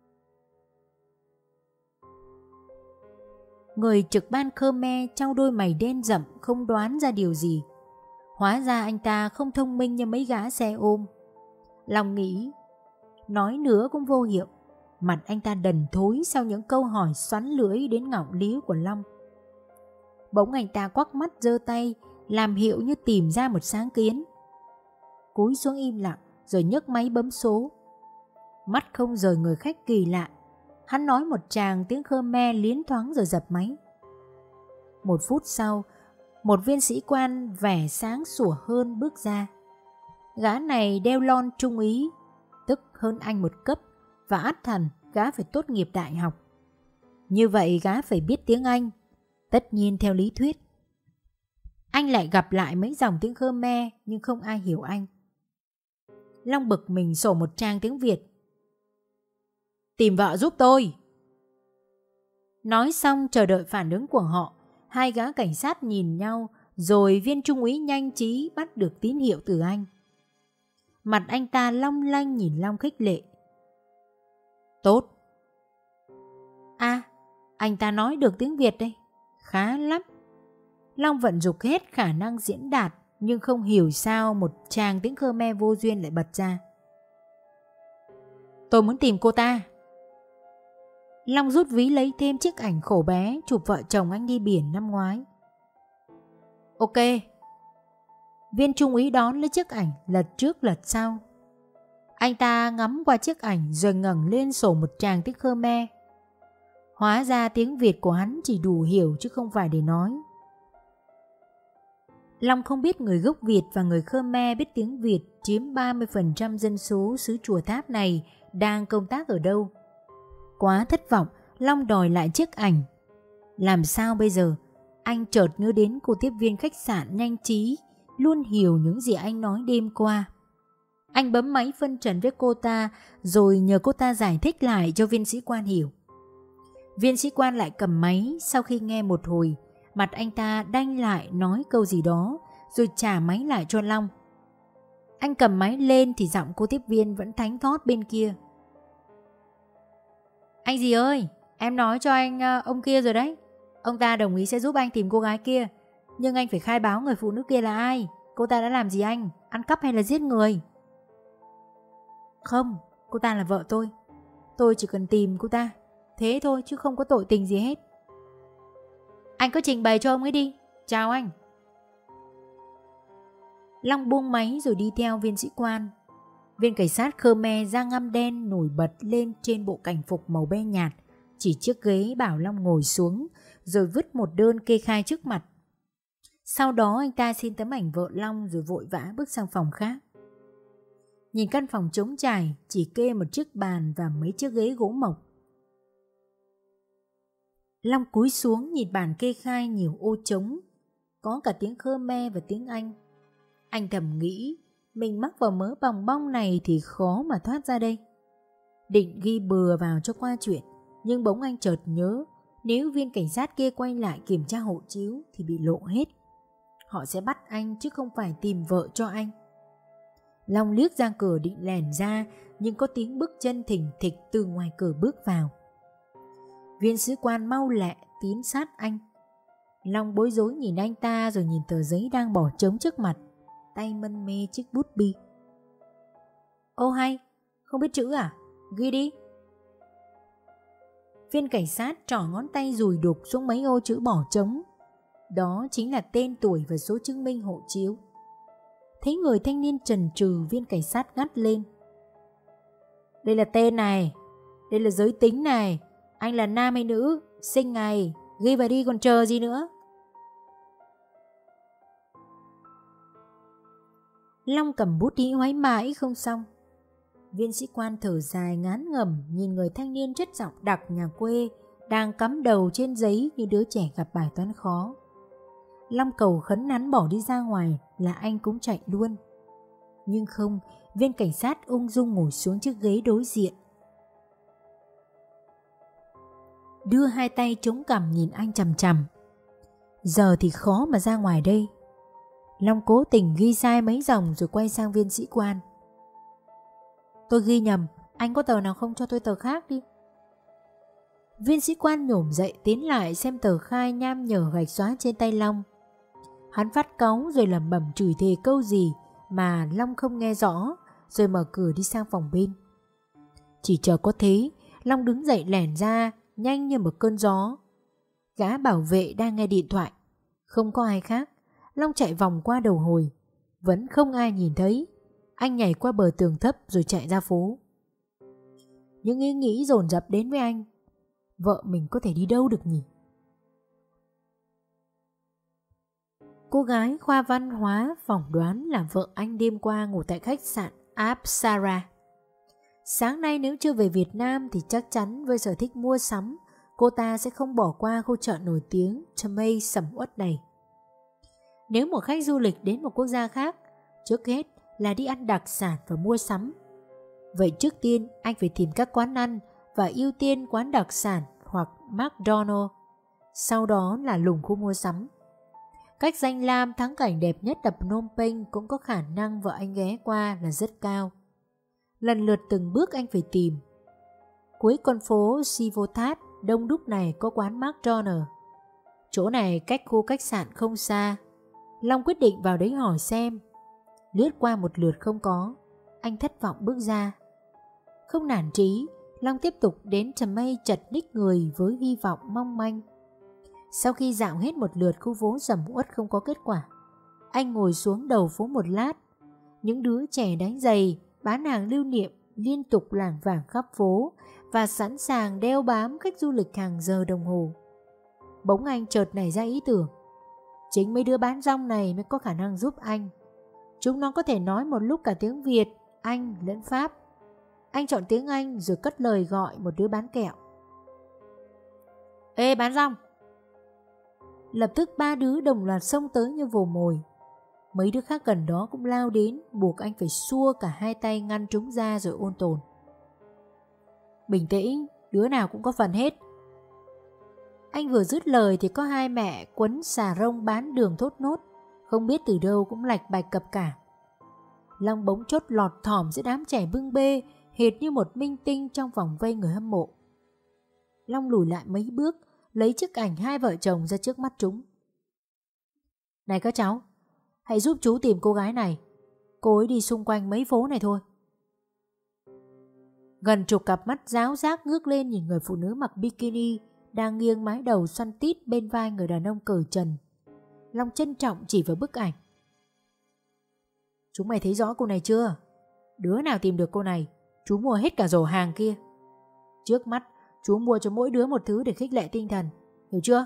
Người trực ban Khmer trao đôi mày đen rậm không đoán ra điều gì. Hóa ra anh ta không thông minh như mấy gã xe ôm. Long nghĩ, nói nữa cũng vô hiệu. Mặt anh ta đần thối sau những câu hỏi xoắn lưỡi đến ngọng líu của Long. Bỗng anh ta quắc mắt giơ tay làm hiệu như tìm ra một sáng kiến. Cúi xuống im lặng rồi nhấc máy bấm số. Mắt không rời người khách kỳ lạ. Hắn nói một tràng tiếng Khmer liến thoáng rồi dập máy. 1 phút sau, một viên sĩ quan vẻ sáng sủa hơn bước ra. Gã này đeo lon trung úy, tức hơn anh 1 cấp, và ắt hẳn gã phải tốt nghiệp đại học. Như vậy gã phải biết tiếng Anh, tất nhiên theo lý thuyết. Anh lại gặp lại mấy dòng tiếng Khmer nhưng không ai hiểu anh. Long bực mình sổ một trang tiếng Việt. Tìm vợ giúp tôi. Nói xong chờ đợi phản ứng của họ. Hai gã cảnh sát nhìn nhau, rồi viên trung úy nhanh trí bắt được tín hiệu từ anh. Mặt anh ta long lanh nhìn Long khích lệ. Tốt. À, anh ta nói được tiếng Việt đây. Khá lắm. Long vận dụng hết khả năng diễn đạt, nhưng không hiểu sao một tràng tiếng Khmer vô duyên lại bật ra. Tôi muốn tìm cô ta. Long rút ví lấy thêm chiếc ảnh khổ bé chụp vợ chồng anh đi biển năm ngoái. Ok. Viên trung úy đón lấy chiếc ảnh, lật trước lật sau. Anh ta ngắm qua chiếc ảnh rồi ngẩng lên sổ một tràng tiếng Khmer. Hóa ra tiếng Việt của hắn chỉ đủ hiểu chứ không phải để nói. Long không biết người gốc Việt và người Khmer biết tiếng Việt chiếm 30% dân số xứ Chùa Tháp này đang công tác ở đâu. Quá thất vọng, Long đòi lại chiếc ảnh. Làm sao bây giờ? Anh chợt nhớ đến cô tiếp viên khách sạn nhanh trí, luôn hiểu những gì anh nói đêm qua. Anh bấm máy phân trần với cô ta rồi nhờ cô ta giải thích lại cho viên sĩ quan hiểu. Viên sĩ quan lại cầm máy, sau khi nghe một hồi, mặt anh ta đanh lại nói câu gì đó rồi trả máy lại cho Long. Anh cầm máy lên thì giọng cô tiếp viên vẫn thánh thót bên kia. Anh gì ơi, em nói cho anh ông kia rồi đấy. Ông ta đồng ý sẽ giúp anh tìm cô gái kia, nhưng anh phải khai báo người phụ nữ kia là ai. Cô ta đã làm gì anh? Ăn cắp hay là giết người? Không, cô ta là vợ tôi. Tôi chỉ cần tìm cô ta, thế thôi chứ không có tội tình gì hết. Anh cứ trình bày cho ông ấy đi. Chào anh. Long buông máy rồi đi theo viên sĩ quan. Viên cảnh sát Khmer da ngăm đen nổi bật lên trên bộ cảnh phục màu be nhạt, chỉ chiếc ghế bảo Long ngồi xuống rồi vứt một đơn kê khai trước mặt. Sau đó anh ta xin tấm ảnh vợ Long rồi vội vã bước sang phòng khác. Nhìn căn phòng trống trải, chỉ kê một chiếc bàn và mấy chiếc ghế gỗ mộc. Long cúi xuống nhìn bàn kê khai nhiều ô trống, có cả tiếng Khmer và tiếng Anh. Anh thầm nghĩ mình mắc vào mớ bòng bong này thì khó mà thoát ra đây. Định ghi bừa vào cho qua chuyện, nhưng bỗng anh chợt nhớ nếu viên cảnh sát kia quay lại kiểm tra hộ chiếu thì bị lộ hết. Họ sẽ bắt anh chứ không phải tìm vợ cho anh. Long liếc ra cửa định lèn ra, nhưng có tiếng bước chân thình thịch từ ngoài cửa bước vào. Viên sĩ quan mau lẹ tiến sát anh. Long bối rối nhìn anh ta rồi nhìn tờ giấy đang bỏ trống trước mặt, tay mân mê chiếc bút bi. Ô hay, không biết chữ à? Ghi đi. Viên cảnh sát trỏ ngón tay dùi đục xuống mấy ô chữ bỏ trống. Đó chính là tên tuổi và số chứng minh hộ chiếu. Thấy người thanh niên chần chừ, viên cảnh sát gắt lên. Đây là tên này, đây là giới tính này, anh là nam hay nữ, sinh ngày, ghi vào đi còn chờ gì nữa. Long cầm bút đi hoái mãi không xong. Viên sĩ quan thở dài ngán ngẩm nhìn người thanh niên chất giọng đặc nhà quê đang cắm đầu trên giấy như đứa trẻ gặp bài toán khó. Long cầu khấn hắn bỏ đi ra ngoài là anh cũng chạy luôn. Nhưng không, viên cảnh sát ung dung ngồi xuống chiếc ghế đối diện, đưa hai tay chống cằm nhìn anh chằm chằm. Giờ thì khó mà ra ngoài đây. Long cố tình ghi sai mấy dòng rồi quay sang viên sĩ quan. Tôi ghi nhầm, anh có tờ nào không cho tôi tờ khác đi. Viên sĩ quan nhổm dậy tiến lại xem tờ khai nham nhở gạch xóa trên tay Long. Hắn phát cáu rồi lẩm bẩm chửi thề câu gì mà Long không nghe rõ, rồi mở cửa đi sang phòng bên. Chỉ chờ có thế, Long đứng dậy lẻn ra nhanh như một cơn gió. Gã bảo vệ đang nghe điện thoại. Không có ai khác. Long chạy vòng qua đầu hồi, vẫn không ai nhìn thấy. Anh nhảy qua bờ tường thấp rồi chạy ra phố. Những ý nghĩ dồn dập đến với anh. Vợ mình có thể đi đâu được nhỉ? Cô gái khoa văn hóa phỏng đoán là vợ anh đêm qua ngủ tại khách sạn Apsara. Sáng nay nếu chưa về Việt Nam thì chắc chắn với sở thích mua sắm, cô ta sẽ không bỏ qua khu chợ nổi tiếng Chamay sầm uất này. Nếu một khách du lịch đến một quốc gia khác, trước hết là đi ăn đặc sản và mua sắm. Vậy trước tiên anh phải tìm các quán ăn và ưu tiên quán đặc sản hoặc McDonald's. Sau đó là lùng khu mua sắm. Cách danh lam thắng cảnh đẹp nhất ở Phnom Penh cũng có khả năng vợ anh ghé qua là rất cao. Lần lượt từng bước anh phải tìm. Cuối con phố Sivotat đông đúc này có quán McDonald's. Chỗ này cách khu khách sạn không xa. Long quyết định vào đấy hỏi xem. Lướt qua một lượt không có, anh thất vọng bước ra. Không nản chí, Long tiếp tục đến Chamay chật ních người với hy vọng mong manh. Sau khi dạo hết một lượt khu phố sầm uất không có kết quả, Anh ngồi xuống đầu phố một lát. Những đứa trẻ đánh giày, bán hàng lưu niệm liên tục lảng vảng khắp phố và sẵn sàng đeo bám khách du lịch hàng giờ đồng hồ. Bỗng anh chợt nảy ra ý tưởng. Chính mấy đứa bán rong này mới có khả năng giúp anh. Chúng nó có thể nói một lúc cả tiếng Việt, Anh lẫn Pháp. Anh chọn tiếng Anh rồi cất lời gọi một đứa bán kẹo. Ê bán rong! Lập tức 3 đứa đồng loạt xông tới như vồ mồi. Mấy đứa khác gần đó cũng lao đến, buộc anh phải xua cả hai tay ngăn chúng ra rồi ôn tồn. Bình tĩnh, đứa nào cũng có phần hết. Anh vừa dứt lời thì có 2 mẹ quấn xà rông bán đường thốt nốt, không biết từ đâu cũng lạch bạch cập cả. Long bỗng chốt lọt thỏm giữa đám trẻ bưng bê, hệt như một minh tinh trong vòng vây người hâm mộ. Long lùi lại mấy bước, lấy chiếc ảnh 2 vợ chồng ra trước mắt chúng. Này các cháu, hãy giúp chú tìm cô gái này. Cô ấy đi xung quanh mấy phố này thôi. Gần chục cặp mắt ráo rác ngước lên nhìn người phụ nữ mặc bikini đang nghiêng mái đầu xoăn tít bên vai người đàn ông cởi trần. Long trân trọng chỉ vào bức ảnh. Chúng mày thấy rõ cô này chưa? Đứa nào tìm được cô này, chú mua hết cả rổ hàng kia. Trước mắt, chú mua cho mỗi đứa một thứ để khích lệ tinh thần, hiểu chưa?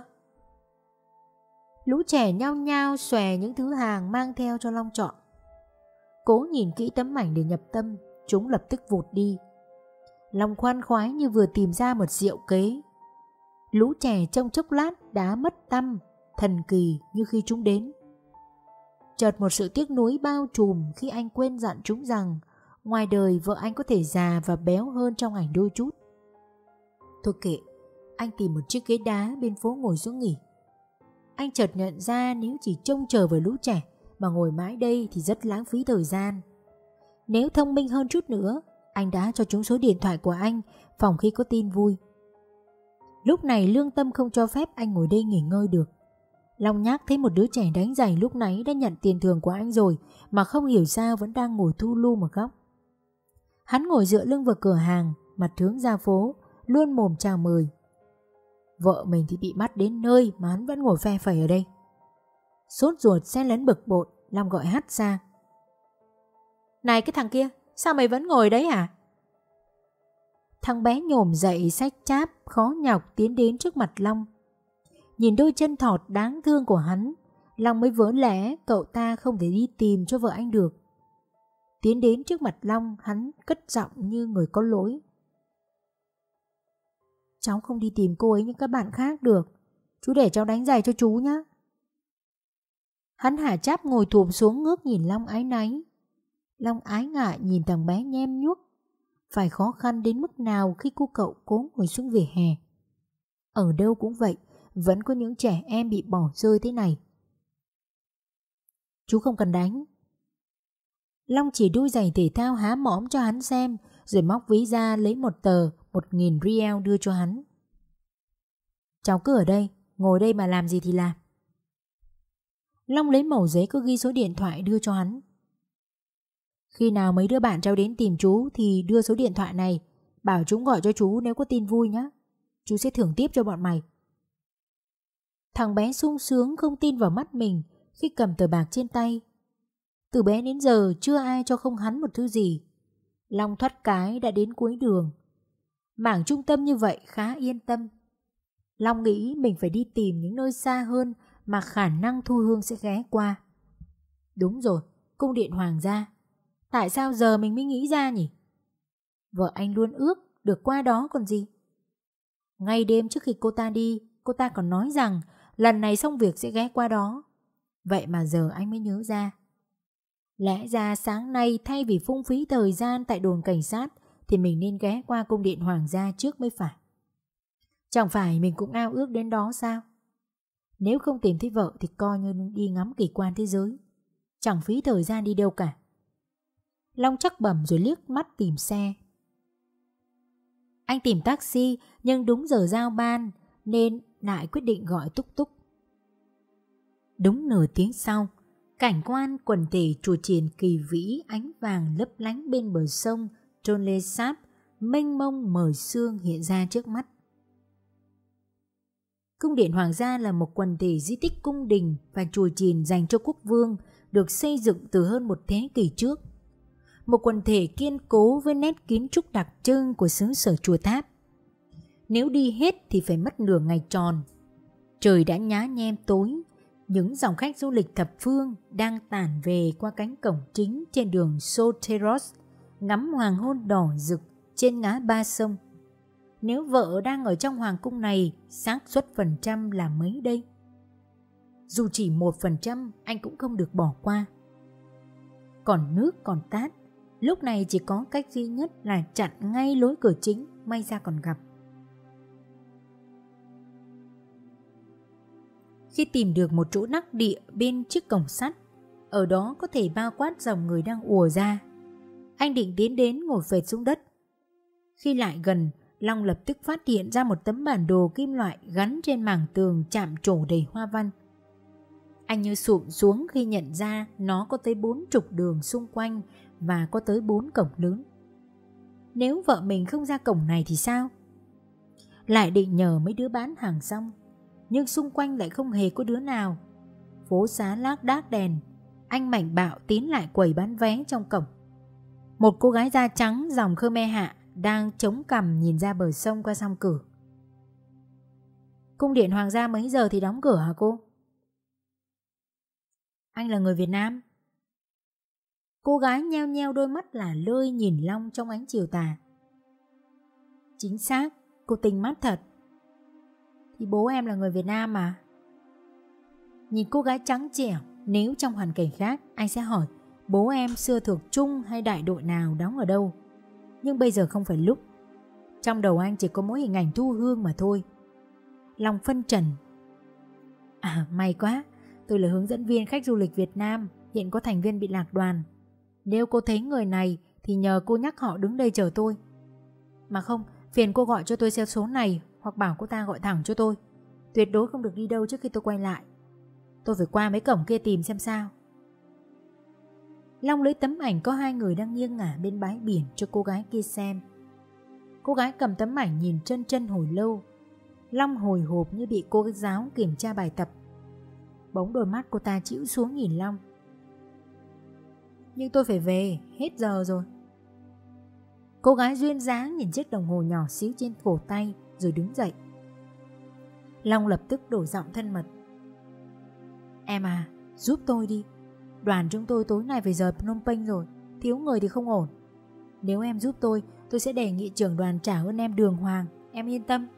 Lũ trẻ nhao nhao xòe những thứ hàng mang theo cho Long chọn. Cố nhìn kỹ tấm ảnh để nhập tâm, chúng lập tức vụt đi. Long khoan khoái như vừa tìm ra một diệu kế. Lũ trẻ trong chốc lát đã mất tăm, thần kỳ như khi chúng đến. Chợt một sự tiếc nuối bao trùm khi anh quên dặn chúng rằng ngoài đời vợ anh có thể già và béo hơn trong ảnh đôi chút. Thôi kệ, anh tìm một chiếc ghế đá bên phố ngồi xuống nghỉ. Anh chợt nhận ra nếu chỉ trông chờ vào lũ trẻ mà ngồi mãi đây thì rất lãng phí thời gian. Nếu thông minh hơn chút nữa, anh đã cho chúng số điện thoại của anh phòng khi có tin vui. Lúc này lương tâm không cho phép anh ngồi đây nghỉ ngơi được. Long nhác thấy một đứa trẻ đánh giày lúc nãy đã nhận tiền thưởng của anh rồi mà không hiểu sao vẫn đang ngồi thu lu một góc. Hắn ngồi dựa lưng vào cửa hàng, mặt hướng ra phố, luôn mồm chào mời. Vợ mình thì bị bắt đến nơi mà hắn vẫn ngồi phe phẩy ở đây. Sốt ruột xen lẫn bực bội, Long gọi hắt ra. Này cái thằng kia, sao mày vẫn ngồi đấy hả? Thằng bé nhổm dậy xách cháp, khó nhọc tiến đến trước mặt Long. Nhìn đôi chân thọt đáng thương của hắn, Long mới vỡ lẽ cậu ta không thể đi tìm cho vợ anh được. Tiến đến trước mặt Long, hắn cất giọng như người có lỗi. Cháu không đi tìm cô ấy như các bạn khác được. Chú để cháu đánh giày cho chú nhé. Hắn hả cháp ngồi thụp xuống ngước nhìn Long áy náy. Long ái ngại nhìn thằng bé nhem nhuốc. Phải khó khăn đến mức nào khi cô cậu cố ngồi xuống vỉa hè. Ở đâu cũng vậy, vẫn có những trẻ em bị bỏ rơi thế này. Chú không cần đánh. Long chỉ đôi giày thể thao há mõm cho hắn xem, rồi móc ví ra lấy một tờ 1.000 riel đưa cho hắn. Cháu cứ ở đây, ngồi đây mà làm gì thì làm. Long lấy mẩu giấy có ghi số điện thoại đưa cho hắn. Khi nào mấy đứa bạn cháu đến tìm chú thì đưa số điện thoại này, bảo chúng gọi cho chú nếu có tin vui nhé. Chú sẽ thưởng tiếp cho bọn mày. Thằng bé sung sướng không tin vào mắt mình khi cầm tờ bạc trên tay. Từ bé đến giờ chưa ai cho không hắn một thứ gì. Long thoát cái đã đến cuối đường. Mảng trung tâm như vậy khá yên tâm. Long nghĩ mình phải đi tìm những nơi xa hơn mà khả năng Thu Hương sẽ ghé qua. Đúng rồi, cung điện hoàng gia. Tại sao giờ mình mới nghĩ ra nhỉ? Vợ anh luôn ước được qua đó còn gì. Ngay đêm trước khi cô ta đi, cô ta còn nói rằng lần này xong việc sẽ ghé qua đó. Vậy mà giờ anh mới nhớ ra. Lẽ ra sáng nay thay vì phung phí thời gian tại đồn cảnh sát thì mình nên ghé qua cung điện hoàng gia trước mới phải. Chẳng phải mình cũng ao ước đến đó sao? Nếu không tìm thấy vợ thì coi như đi ngắm kỳ quan thế giới. Chẳng phí thời gian đi đâu cả. Long chắc bẩm rồi liếc mắt tìm xe. Anh tìm taxi nhưng đúng giờ giao ban nên lại quyết định gọi túc túc. Đúng nửa tiếng sau, cảnh quan quần thể chùa chiền kỳ vĩ ánh vàng lấp lánh bên bờ sông Tonle Sap mênh mông mờ sương hiện ra trước mắt. Cung điện hoàng gia là một quần thể di tích cung đình và chùa chiền dành cho quốc vương được xây dựng từ hơn một thế kỷ trước. Một quần thể kiên cố với nét kiến trúc đặc trưng của xứ sở Chùa Tháp. Nếu đi hết thì phải mất nửa ngày tròn. Trời đã nhá nhem tối, những dòng khách du lịch thập phương đang tản về qua cánh cổng chính trên đường Soteros, ngắm hoàng hôn đỏ rực trên ngã ba sông. Nếu vợ đang ở trong hoàng cung này, xác suất phần trăm là mấy đây? Dù chỉ 1%, anh cũng không được bỏ qua. Còn nước còn tát, lúc này chỉ có cách duy nhất là chặn ngay lối cửa chính, may ra còn gặp. Khi tìm được một chỗ đắc địa bên chiếc cổng sắt, ở đó có thể bao quát dòng người đang ùa ra, anh định tiến đến ngồi phệt xuống đất. Khi lại gần, Long lập tức phát hiện ra một tấm bản đồ kim loại gắn trên mảng tường chạm trổ đầy hoa văn. Anh như sụp xuống khi nhận ra nó có tới 40 đường xung quanh và có tới 4 cổng lớn. Nếu vợ mình không ra cổng này thì sao? Lại định nhờ mấy đứa bán hàng xong, nhưng xung quanh lại không hề có đứa nào. Phố xá lác đác đèn, anh mạnh bạo tiến lại quầy bán vé trong cổng. Một cô gái da trắng dòng Khmer Hạ đang chống cằm nhìn ra bờ sông qua song cửa. Cung điện hoàng gia mấy giờ thì đóng cửa hả cô? Anh là người Việt Nam. Cô gái nheo nheo đôi mắt lả lơi nhìn Long trong ánh chiều tà. Chính xác, cô tinh mắt thật. Thì bố em là người Việt Nam mà. Nhìn cô gái trắng trẻo, nếu trong hoàn cảnh khác anh sẽ hỏi bố em xưa thuộc Trung hay đại đội nào đóng ở đâu. Nhưng bây giờ không phải lúc. Trong đầu anh chỉ có mỗi hình ảnh Thu Hương mà thôi. Long phân trần. À may quá, tôi là hướng dẫn viên khách du lịch Việt Nam, hiện có thành viên bị lạc đoàn. Nếu cô thấy người này thì nhờ cô nhắc họ đứng đây chờ tôi. Mà không, phiền cô gọi cho tôi theo số này hoặc bảo cô ta gọi thẳng cho tôi. Tuyệt đối không được đi đâu trước khi tôi quay lại. Tôi phải qua mấy cổng kia tìm xem sao. Long lấy tấm ảnh có hai người đang nghiêng ngả bên bãi biển cho cô gái kia xem. Cô gái cầm tấm ảnh nhìn chân chân hồi lâu. Long hồi hộp như bị cô giáo kiểm tra bài tập. Bỗng đôi mắt cô ta chĩu xuống nhìn Long. Nhưng tôi phải về, hết giờ rồi. Cô gái duyên dáng nhìn chiếc đồng hồ nhỏ xíu trên cổ tay rồi đứng dậy. Long lập tức đổi giọng thân mật. Em à, giúp tôi đi. Đoàn chúng tôi tối nay phải rời Phnom Penh rồi, thiếu người thì không ổn. Nếu em giúp tôi sẽ đề nghị trưởng đoàn trả ơn em đường hoàng. Em yên tâm.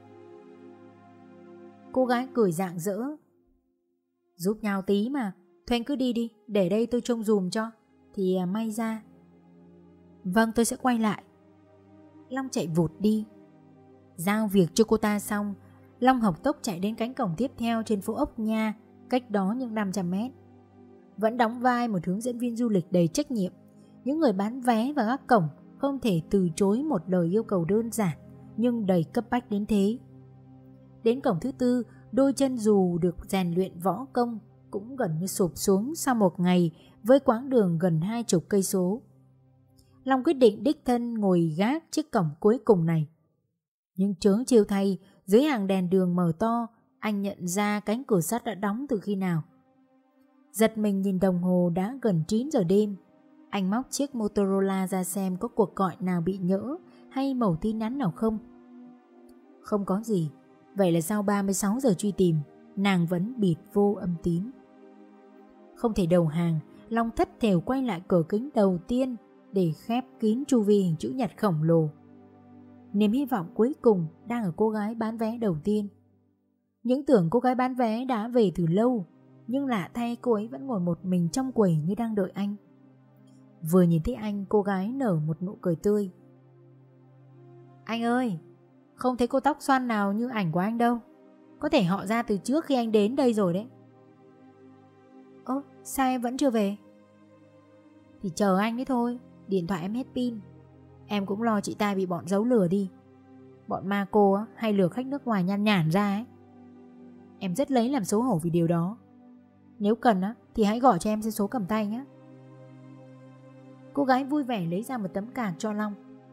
Cô gái cười rạng rỡ. Giúp nhau tí mà. Thôi anh cứ đi đi, để đây tôi trông dùm cho. Thì may ra. Vâng, tôi sẽ quay lại. Long chạy vụt đi. Giao việc cho cô ta xong, Long học tốc chạy đến cánh cổng tiếp theo trên phố Ốc Nha, cách đó những 500 mét. Vẫn đóng vai một hướng dẫn viên du lịch đầy trách nhiệm. Những người bán vé và các cổng không thể từ chối một lời yêu cầu đơn giản nhưng đầy cấp bách đến thế. Đến cổng thứ tư, đôi chân dù được rèn luyện võ công cũng gần như sụp xuống sau một ngày với quãng đường gần 20 cây số. Long quyết định đích thân ngồi gác chiếc cổng cuối cùng này. Nhưng chớ chiêu thay, dưới hàng đèn đường mở to, anh nhận ra cánh cửa sắt đã đóng từ khi nào. Giật mình nhìn đồng hồ đã gần 9 giờ đêm. Anh móc chiếc Motorola ra xem có cuộc gọi nào bị nhỡ hay mẩu tin nhắn nào không. Không có gì. Vậy là sau 36 giờ truy tìm, nàng vẫn bịt vô âm tín. Không thể đầu hàng, Long thất thểu quay lại cửa kính đầu tiên để khép kín chu vi hình chữ nhật khổng lồ. Niềm hy vọng cuối cùng đang ở cô gái bán vé đầu tiên. Những tưởng cô gái bán vé đã về từ lâu, nhưng lạ thay cô ấy vẫn ngồi một mình trong quầy như đang đợi anh. Vừa nhìn thấy anh, cô gái nở một nụ cười tươi. Anh ơi, không thấy cô tóc xoăn nào như ảnh của anh đâu. Có thể họ ra từ trước khi anh đến đây rồi đấy. Ơ, sao em vẫn chưa về? Thì chờ anh đấy thôi, điện thoại em hết pin. Em cũng lo chị ta bị bọn giấu lừa đi. Bọn ma cô hay lừa khách nước ngoài nhan nhản ra ấy. Em rất lấy làm xấu hổ vì điều đó. Nếu cần thì hãy gọi cho em trên số cầm tay nhé. Cô gái vui vẻ lấy ra một tấm card cho Long.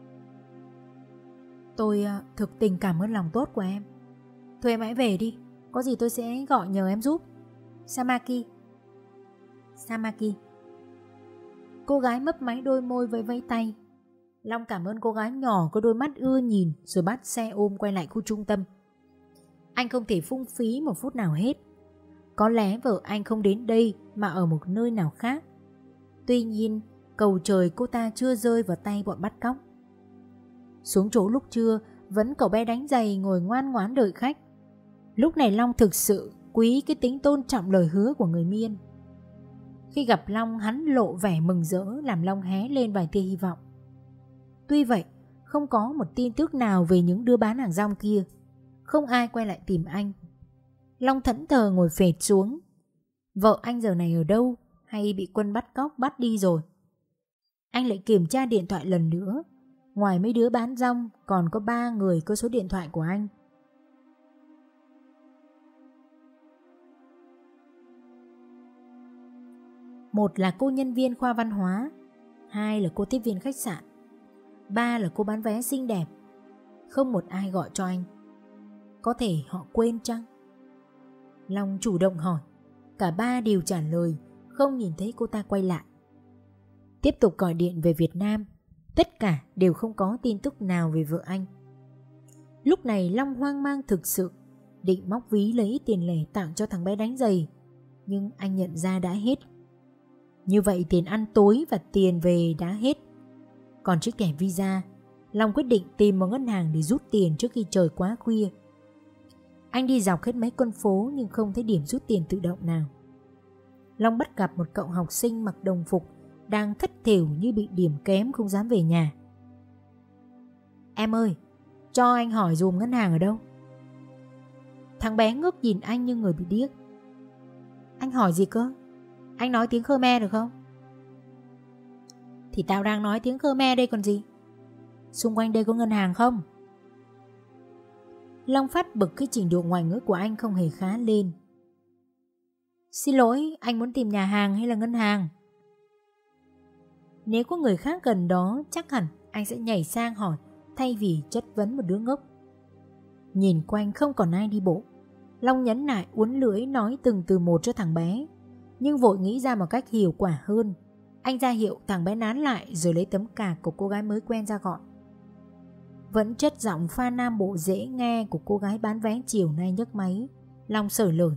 Tôi thực tình cảm ơn lòng tốt của em. Thôi em hãy về đi, có gì tôi sẽ gọi nhờ em giúp. Samaki. Cô gái mấp máy đôi môi vẫy vẫy tay. Long cảm ơn cô gái nhỏ có đôi mắt ưa nhìn rồi bắt xe ôm quay lại khu trung tâm. Anh không thể phung phí một phút nào hết. Có lẽ vợ anh không đến đây mà ở một nơi nào khác. Tuy nhiên, cầu trời cô ta chưa rơi vào tay bọn bắt cóc. Xuống chỗ lúc trưa, vẫn cậu bé đánh giày ngồi ngoan ngoãn đợi khách. Lúc này Long thực sự quý cái tính tôn trọng lời hứa của người Miên. Khi gặp Long, hắn lộ vẻ mừng rỡ làm Long hé lên vài tia hy vọng. Tuy vậy, không có một tin tức nào về những đứa bán hàng rong kia. Không ai quay lại tìm anh. Long thẫn thờ ngồi phệt xuống. Vợ anh giờ này ở đâu, hay bị quân bắt cóc bắt đi rồi? Anh lại kiểm tra điện thoại lần nữa. Ngoài mấy đứa bán rong, còn có 3 người có số điện thoại của anh. Một là cô nhân viên khoa văn hóa, 2 là cô tiếp viên khách sạn, 3 là cô bán vé xinh đẹp. Không một ai gọi cho anh. Có thể họ quên chăng? Long chủ động hỏi. Cả 3 đều trả lời không nhìn thấy cô ta quay lại. Tiếp tục gọi điện về Việt Nam. Tất cả đều không có tin tức nào về vợ anh. Lúc này Long hoang mang thực sự, định móc ví lấy ít tiền lẻ tặng cho thằng bé đánh giày, nhưng anh nhận ra đã hết. Như vậy tiền ăn tối và tiền về đã hết. Còn chiếc thẻ Visa, Long quyết định tìm một ngân hàng để rút tiền trước khi trời quá khuya. Anh đi dọc hết mấy con phố nhưng không thấy điểm rút tiền tự động nào. Long bắt gặp một cậu học sinh mặc đồng phục đang thất thểu như bị điểm kém không dám về nhà. Em ơi, cho anh hỏi dùm ngân hàng ở đâu? Thằng bé ngước nhìn anh như người bị điếc. Anh hỏi gì cơ? Anh nói tiếng Khmer được không? Thì tao đang nói tiếng Khmer đây còn gì. Xung quanh đây có ngân hàng không? Long phát bực khi trình độ ngoại ngữ của anh không hề khá lên. Xin lỗi, anh muốn tìm nhà hàng hay là ngân hàng? Nếu có người khác gần đó chắc hẳn anh sẽ nhảy sang hỏi thay vì chất vấn một đứa ngốc. Nhìn quanh không còn ai đi bộ. Long nhấn nại uốn lưỡi nói từng từ một cho thằng bé, nhưng vội nghĩ ra một cách hiệu quả hơn. Anh ra hiệu thằng bé nán lại rồi lấy tấm cạc của cô gái mới quen ra gọi. Vẫn chất giọng pha nam bộ dễ nghe của cô gái bán vé chiều nay nhấc máy. Long sởi lời.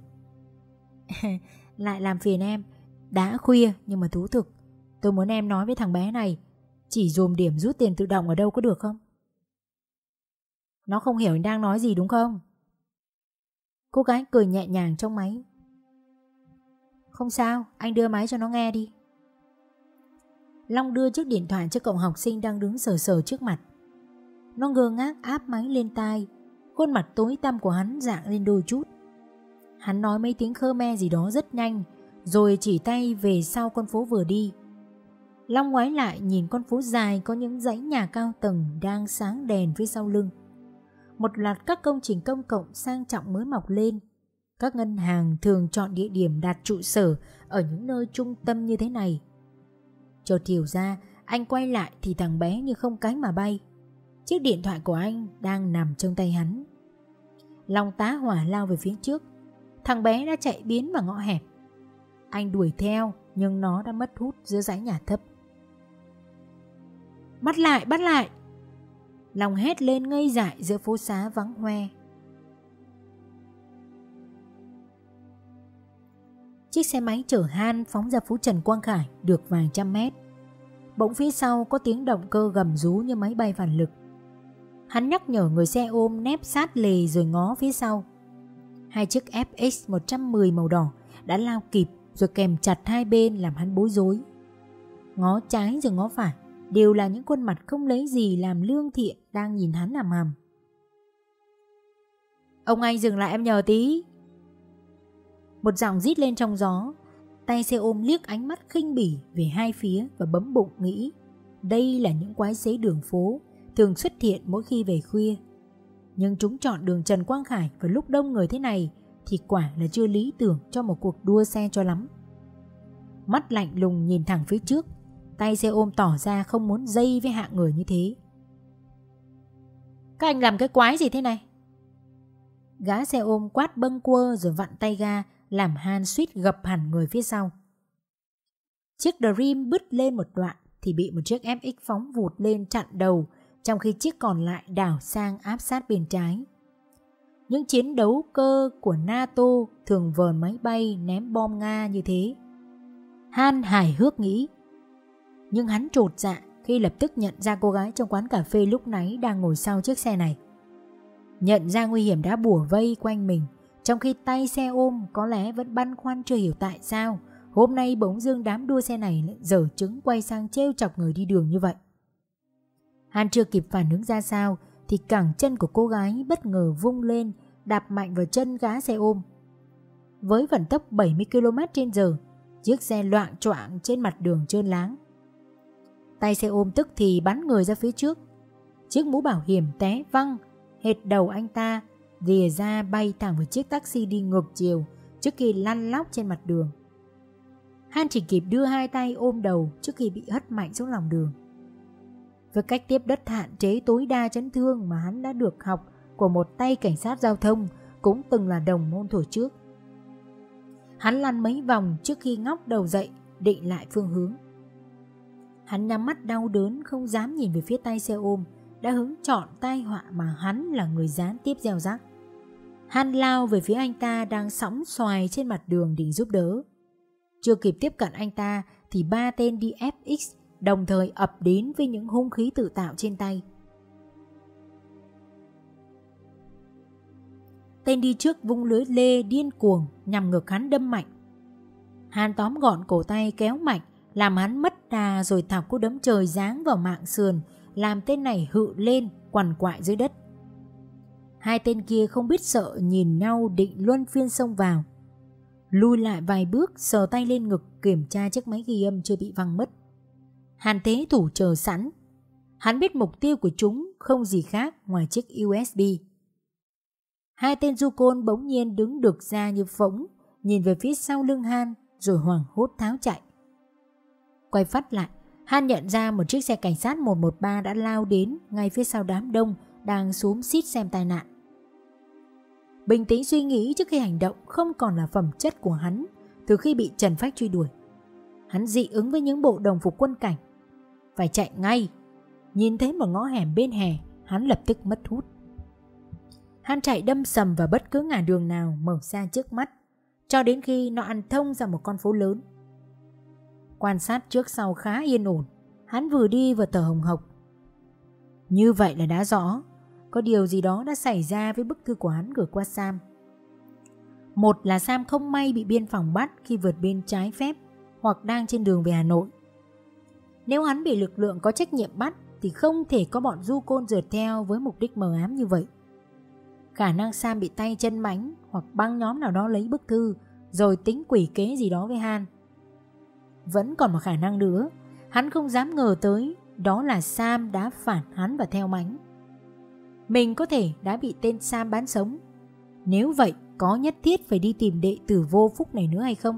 Lại làm phiền em. Đã khuya nhưng mà thú thực, tôi muốn em nói với thằng bé này chỉ dùm điểm rút tiền tự động ở đâu có được không? Nó không hiểu anh đang nói gì đúng không? Cô gái cười nhẹ nhàng trong máy. Không sao, anh đưa máy cho nó nghe đi. Long đưa chiếc điện thoại cho cậu học sinh đang đứng sờ sờ trước mặt. Nó ngơ ngác áp máy lên tai. Khuôn mặt tối tăm của hắn rạng lên đôi chút. Hắn nói mấy tiếng Khmer gì đó rất nhanh, rồi chỉ tay về sau con phố vừa đi. Long ngoái lại nhìn con phố dài có những dãy nhà cao tầng đang sáng đèn phía sau lưng. Một loạt các công trình công cộng sang trọng mới mọc lên. Các ngân hàng thường chọn địa điểm đặt trụ sở ở những nơi trung tâm như thế này. Chợt hiểu ra, anh quay lại thì thằng bé như không cánh mà bay. Chiếc điện thoại của anh đang nằm trong tay hắn. Long tá hỏa lao về phía trước. Thằng bé đã chạy biến vào ngõ hẹp. Anh đuổi theo nhưng nó đã mất hút giữa dãy nhà thấp. Bắt lại, bắt lại! Long hét lên ngây dại giữa phố xá vắng hoe. Chiếc xe máy chở Han phóng ra phố Trần Quang Khải được vài trăm mét. Bỗng phía sau có tiếng động cơ gầm rú như máy bay phản lực. Hắn nhắc nhở người xe ôm nép sát lề rồi ngó phía sau. Hai chiếc FX 110 màu đỏ đã lao kịp rồi kèm chặt hai bên làm hắn bối rối. Ngó trái rồi ngó phải đều là những khuôn mặt không lấy gì làm lương thiện đang nhìn hắn hằm hằm. Ông anh dừng lại em nhờ tí. Một giọng rít lên trong gió. Tay xe ôm liếc ánh mắt khinh bỉ về hai phía và bấm bụng nghĩ đây là những quái xế đường phố thường xuất hiện mỗi khi về khuya. Nhưng chúng chọn đường Trần Quang Khải vào lúc đông người thế này thì quả là chưa lý tưởng cho một cuộc đua xe cho lắm. Mắt lạnh lùng nhìn thẳng phía trước. Tay xe ôm tỏ ra không muốn dây với hạng người như thế. Các anh làm cái quái gì thế này? Gã xe ôm quát bâng quơ rồi vặn tay ga làm Han suýt gập hẳn người phía sau. Chiếc Dream bứt lên một đoạn thì bị một chiếc FX phóng vụt lên chặn đầu, trong khi chiếc còn lại đảo sang áp sát bên trái. Những chiến đấu cơ của NATO thường vờn máy bay ném bom Nga như thế. Han hài hước nghĩ. Nhưng hắn trột dạ khi lập tức nhận ra cô gái trong quán cà phê lúc nãy đang ngồi sau chiếc xe này. Nhận ra nguy hiểm đã bủa vây quanh mình, trong khi tay xe ôm có lẽ vẫn băn khoăn chưa hiểu tại sao hôm nay bỗng dưng đám đua xe này lại dở trứng quay sang trêu chọc người đi đường như vậy. Han chưa kịp phản ứng ra sao thì cẳng chân của cô gái bất ngờ vung lên, đạp mạnh vào chân gã xe ôm. Với vận tốc 70 km/h, chiếc xe loạng choạng trên mặt đường trơn láng. Tay xe ôm tức thì bắn người ra phía trước. Chiếc mũ bảo hiểm té văng, hệt đầu anh ta lìa ra bay thẳng vào chiếc taxi đi ngược chiều trước khi lăn lóc trên mặt đường. Han chỉ kịp đưa hai tay ôm đầu trước khi bị hất mạnh xuống lòng đường. Với cách tiếp đất hạn chế tối đa chấn thương mà hắn đã được học của một tay cảnh sát giao thông cũng từng là đồng môn thuở trước, hắn lăn mấy vòng trước khi ngóc đầu dậy định lại phương hướng. Hắn nhắm mắt đau đớn không dám nhìn về phía tay xe ôm đã hứng chọn tai họa mà hắn là người gián tiếp gieo rắc. Han lao về phía anh ta đang sõng xoài trên mặt đường định giúp đỡ. Chưa kịp tiếp cận anh ta thì ba tên đi FX đồng thời ập đến với những hung khí tự tạo trên tay. Tên đi trước vung lưới lê điên cuồng nhằm ngực hắn đâm mạnh. Han tóm gọn cổ tay kéo mạnh làm hắn mất đà rồi thọc cú đấm trời giáng vào mạng sườn làm tên này hự lên quằn quại dưới đất. Hai tên kia không biết sợ nhìn nhau định luân phiên xông vào. Lùi lại vài bước sờ tay lên ngực kiểm tra chiếc máy ghi âm chưa bị văng mất. Han thế thủ chờ sẵn. Hắn biết mục tiêu của chúng không gì khác ngoài chiếc USB. Hai tên du côn bỗng nhiên đứng đực ra như phỗng, nhìn về phía sau lưng Han rồi hoảng hốt tháo chạy. Quay phát lại, Han nhận ra một chiếc xe cảnh sát 113 đã lao đến ngay phía sau đám đông đang xúm xít xem tai nạn. Bình tĩnh suy nghĩ trước khi hành động không còn là phẩm chất của hắn từ khi bị Trần Phách truy đuổi. Hắn dị ứng với những bộ đồng phục quân cảnh. Phải chạy ngay. Nhìn thấy một ngõ hẻm bên hè, hắn lập tức mất hút. Hắn chạy đâm sầm vào bất cứ ngả đường nào mở ra trước mắt, cho đến khi nó ăn thông ra một con phố lớn. Quan sát trước sau khá yên ổn, hắn vừa đi vừa thở hồng hộc. Như vậy là đã rõ, có điều gì đó đã xảy ra với bức thư của hắn gửi qua Sam. Một là Sam không may bị biên phòng bắt khi vượt biên trái phép hoặc đang trên đường về Hà Nội. Nếu hắn bị lực lượng có trách nhiệm bắt thì không thể có bọn du côn rượt theo với mục đích mờ ám như vậy. Khả năng Sam bị tay chân mánh hoặc băng nhóm nào đó lấy bức thư rồi tính quỷ kế gì đó với Han. Vẫn còn một khả năng nữa, hắn không dám ngờ tới, đó là Sam đã phản hắn và theo mánh. Mình có thể đã bị tên Sam bán sống. Nếu vậy, có nhất thiết phải đi tìm đệ tử vô phúc này nữa hay không?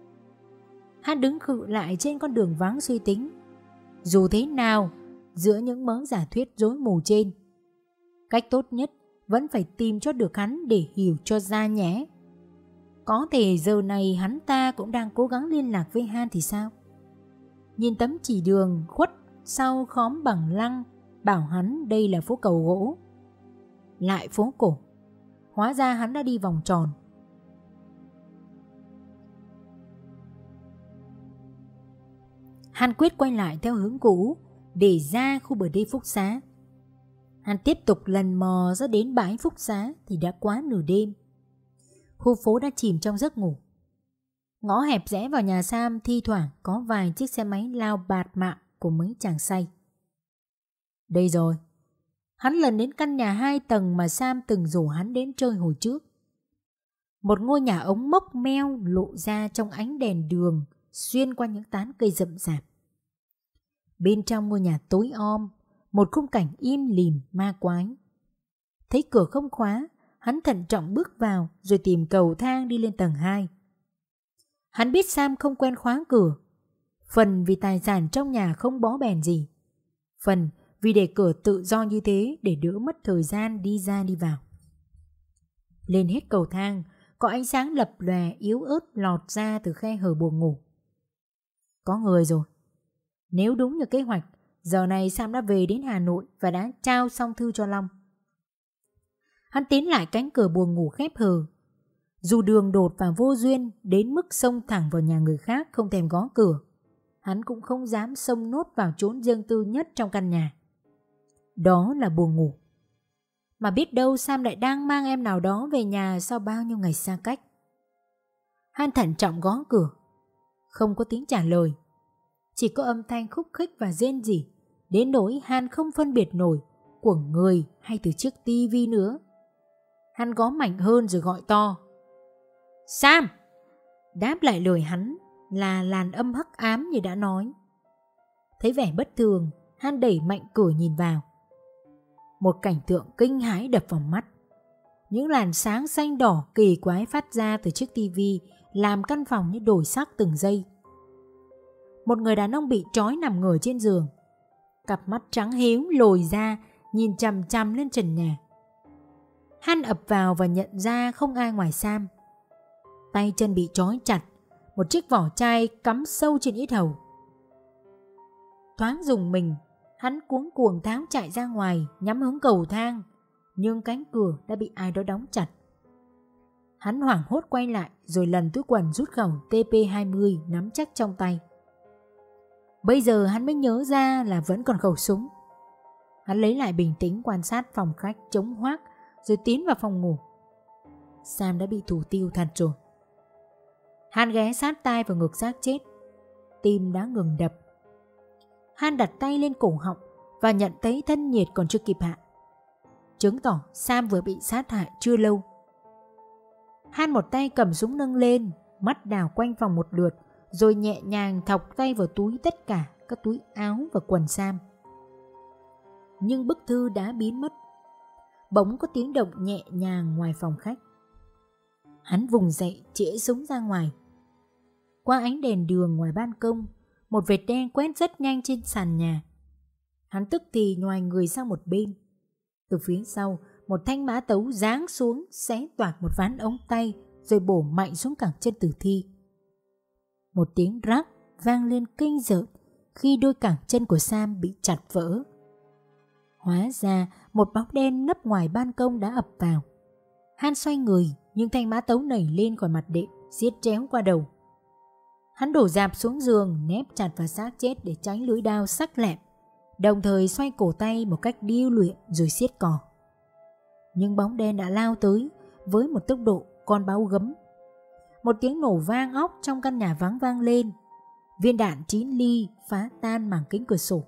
Han đứng khựng lại trên con đường vắng suy tính. Dù thế nào, giữa những mớ giả thuyết rối mù trên, cách tốt nhất vẫn phải tìm cho được hắn để hiểu cho ra nhé. Có thể giờ này hắn ta cũng đang cố gắng liên lạc với Han thì sao? Nhìn tấm chỉ đường khuất sau khóm bằng lăng bảo hắn đây là phố cầu gỗ. Lại phố cổ. Hóa ra hắn đã đi vòng tròn. Han quyết quay lại theo hướng cũ để ra khu bờ đê Phúc Xá. Han tiếp tục lần mò ra đến bãi Phúc Xá thì đã quá nửa đêm. Khu phố đã chìm trong giấc ngủ. Ngõ hẹp rẽ vào nhà Sam thi thoảng có vài chiếc xe máy lao bạt mạng của mấy chàng say. Đây rồi. Hắn lần đến căn nhà 2 tầng mà Sam từng rủ hắn đến chơi hồi trước. Một ngôi nhà ống mốc meo lộ ra trong ánh đèn đường xuyên qua những tán cây rậm rạp. Bên trong ngôi nhà tối om, một khung cảnh im lìm ma quái. Thấy cửa không khóa, hắn thận trọng bước vào rồi tìm cầu thang đi lên tầng 2. Hắn biết Sam không quen khóa cửa, phần vì tài sản trong nhà không bó bèn gì, phần vì để cửa tự do như thế để đỡ mất thời gian đi ra đi vào. Lên hết cầu thang, có ánh sáng lập lòe yếu ớt lọt ra từ khe hở buồng ngủ. Có người rồi. Nếu đúng như kế hoạch, giờ này Sam đã về đến Hà Nội và đã trao xong thư cho Long. Hắn tiến lại cánh cửa buồng ngủ khép hờ. Dù đường đột và vô duyên đến mức xông thẳng vào nhà người khác không thèm gõ cửa, hắn cũng không dám xông nốt vào chốn riêng tư nhất trong căn nhà. Đó là buồng ngủ. Mà biết đâu Sam lại đang mang em nào đó về nhà sau bao nhiêu ngày xa cách. Han thận trọng gõ cửa. Không có tiếng trả lời. Chỉ có âm thanh khúc khích và rên rỉ, đến nỗi Han không phân biệt nổi của người hay từ chiếc tivi nữa. Han gõ mạnh hơn rồi gọi to. Sam! Đáp lại lời hắn là làn âm hắc ám như đã nói. Thấy vẻ bất thường, Han đẩy mạnh cửa nhìn vào. Một cảnh tượng kinh hãi đập vào mắt. Những làn sáng xanh đỏ kỳ quái phát ra từ chiếc tivi làm căn phòng như đổi sắc từng giây. Một người đàn ông bị trói nằm ngửa trên giường. Cặp mắt trắng hiếu lồi ra nhìn chằm chằm lên trần nhà. Han ập vào và nhận ra không ai ngoài Sam. Tay chân bị trói chặt, một chiếc vỏ chai cắm sâu trên yết hầu. Thoáng dùng mình, hắn cuống cuồng tháo chạy ra ngoài nhắm hướng cầu thang, nhưng cánh cửa đã bị ai đó đóng chặt. Hắn hoảng hốt quay lại rồi lần túi quần rút khẩu TP20 nắm chắc trong tay. Bây giờ hắn mới nhớ ra là vẫn còn khẩu súng. Hắn lấy lại bình tĩnh quan sát phòng khách trống hoác rồi tiến vào phòng ngủ. Sam đã bị thủ tiêu thật rồi. Han ghé sát tai vào ngực xác chết. Tim đã ngừng đập. Han đặt tay lên cổ họng và nhận thấy thân nhiệt còn chưa kịp hạ, chứng tỏ Sam vừa bị sát hại chưa lâu. Han một tay cầm súng nâng lên, mắt đảo quanh phòng một lượt, rồi nhẹ nhàng thọc tay vào túi tất cả các túi áo và quần Sam. Nhưng bức thư đã biến mất. Bỗng có tiếng động nhẹ nhàng ngoài phòng khách. Hắn vùng dậy chĩa súng ra ngoài. Qua ánh đèn đường ngoài ban công, một vệt đen quét rất nhanh trên sàn nhà. Hắn tức thì nhoài người sang một bên. Từ phía sau, một thanh mã tấu giáng xuống xé toạc một ván ống tay rồi bổ mạnh xuống cẳng chân tử thi. Một tiếng rắc vang lên kinh rợn khi đôi cẳng chân của Sam bị chặt vỡ. Hóa ra một bóng đen nấp ngoài ban công đã ập vào. Han xoay người nhưng thanh mã tấu nảy lên khỏi mặt đệm, giết chéo qua đầu. Hắn đổ dạp xuống giường, nép chặt vào xác chết để tránh lưỡi dao sắc lẹm, đồng thời xoay cổ tay một cách điêu luyện rồi siết cò. Nhưng bóng đen đã lao tới với một tốc độ con báo gấm. Một tiếng nổ vang óc trong căn nhà vắng vang lên. Viên đạn 9 ly phá tan màng kính cửa sổ.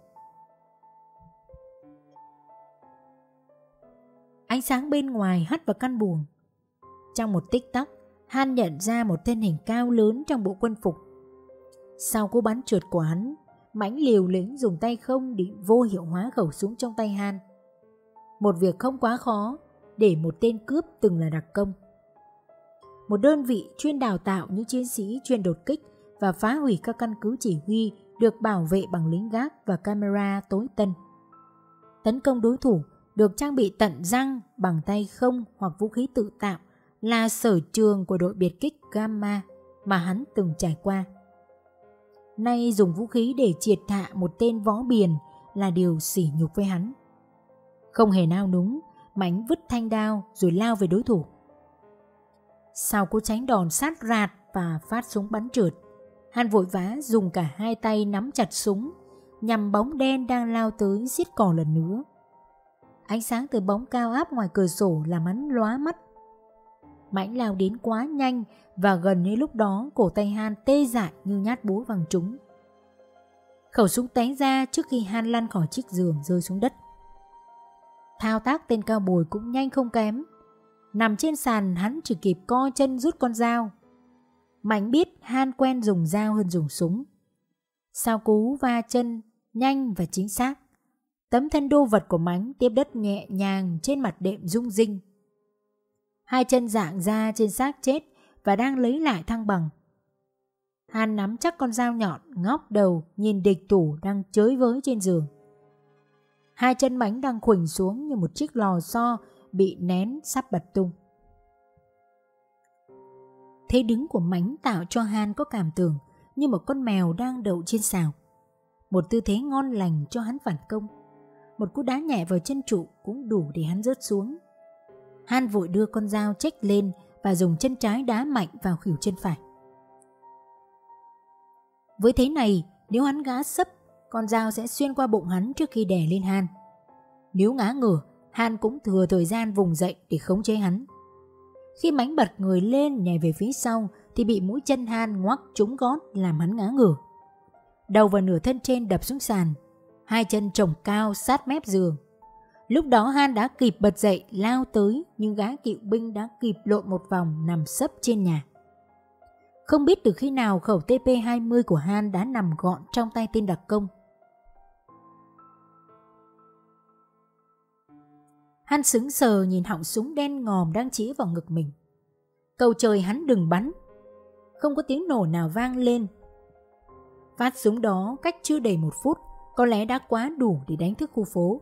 Ánh sáng bên ngoài hắt vào căn buồng. Trong một tích tắc, Han nhận ra một thân hình cao lớn trong bộ quân phục. Sau cú bắn trượt của hắn, Mãnh liều lĩnh dùng tay không định vô hiệu hóa khẩu súng trong tay Han. Một việc không quá khó để một tên cướp từng là đặc công. Một đơn vị chuyên đào tạo những chiến sĩ chuyên đột kích và phá hủy các căn cứ chỉ huy được bảo vệ bằng lính gác và camera tối tân. Tấn công đối thủ được trang bị tận răng bằng tay không hoặc vũ khí tự tạo là sở trường của đội biệt kích Gamma mà hắn từng trải qua. Nay dùng vũ khí để triệt hạ một tên võ biền là điều sỉ nhục với hắn. Không hề nao núng, Mãnh vứt thanh đao rồi lao về đối thủ. Sau cú tránh đòn sát rạt và phát súng bắn trượt, Han vội vã dùng cả hai tay nắm chặt súng nhằm bóng đen đang lao tới giết cò lần nữa. Ánh sáng từ bóng cao áp ngoài cửa sổ làm hắn lóa mắt. Mãnh lao đến quá nhanh và gần như lúc đó cổ tay Han tê dại như nhát búa văng trúng. Khẩu súng té ra trước khi Han lăn khỏi chiếc giường rơi xuống đất. Thao tác tên cao bồi cũng nhanh không kém. Nằm trên sàn hắn chỉ kịp co chân rút con dao. Mãnh biết Han quen dùng dao hơn dùng súng. Sau cú va chân nhanh và chính xác, tấm thân đô vật của Mãnh tiếp đất nhẹ nhàng trên mặt đệm rung rinh. Hai chân dạng ra trên xác chết và đang lấy lại thăng bằng. Han nắm chắc con dao nhọn, ngóc đầu nhìn địch thủ đang chới với trên giường. Hai chân Mãnh đang khuỳnh xuống như một chiếc lò xo bị nén sắp bật tung. Thế đứng của Mãnh tạo cho Han có cảm tưởng như một con mèo đang đậu trên sào. Một tư thế ngon lành cho hắn phản công. Một cú đá nhẹ vào chân trụ cũng đủ để hắn rớt xuống. Han vội đưa con dao chếch lên và dùng chân trái đá mạnh vào khuỷu chân phải. Với thế này, nếu hắn ngã sấp, con dao sẽ xuyên qua bụng hắn trước khi đè lên Han. Nếu ngã ngửa, Han cũng thừa thời gian vùng dậy để khống chế hắn. Khi Mãnh bật người lên nhảy về phía sau thì bị mũi chân Han ngoắc trúng gót làm hắn ngã ngửa. Đầu và nửa thân trên đập xuống sàn, hai chân chồng cao sát mép giường. Lúc đó Han đã kịp bật dậy lao tới, nhưng gã kỵ binh đã kịp lộn một vòng nằm sấp trên nhà. Không biết từ khi nào khẩu TP-20 của Han đã nằm gọn trong tay tên đặc công. Han sững sờ nhìn họng súng đen ngòm đang chĩa vào ngực mình. Cầu trời hắn đừng bắn. Không có tiếng nổ nào vang lên. Phát súng đó cách chưa đầy 1 phút có lẽ đã quá đủ để đánh thức khu phố.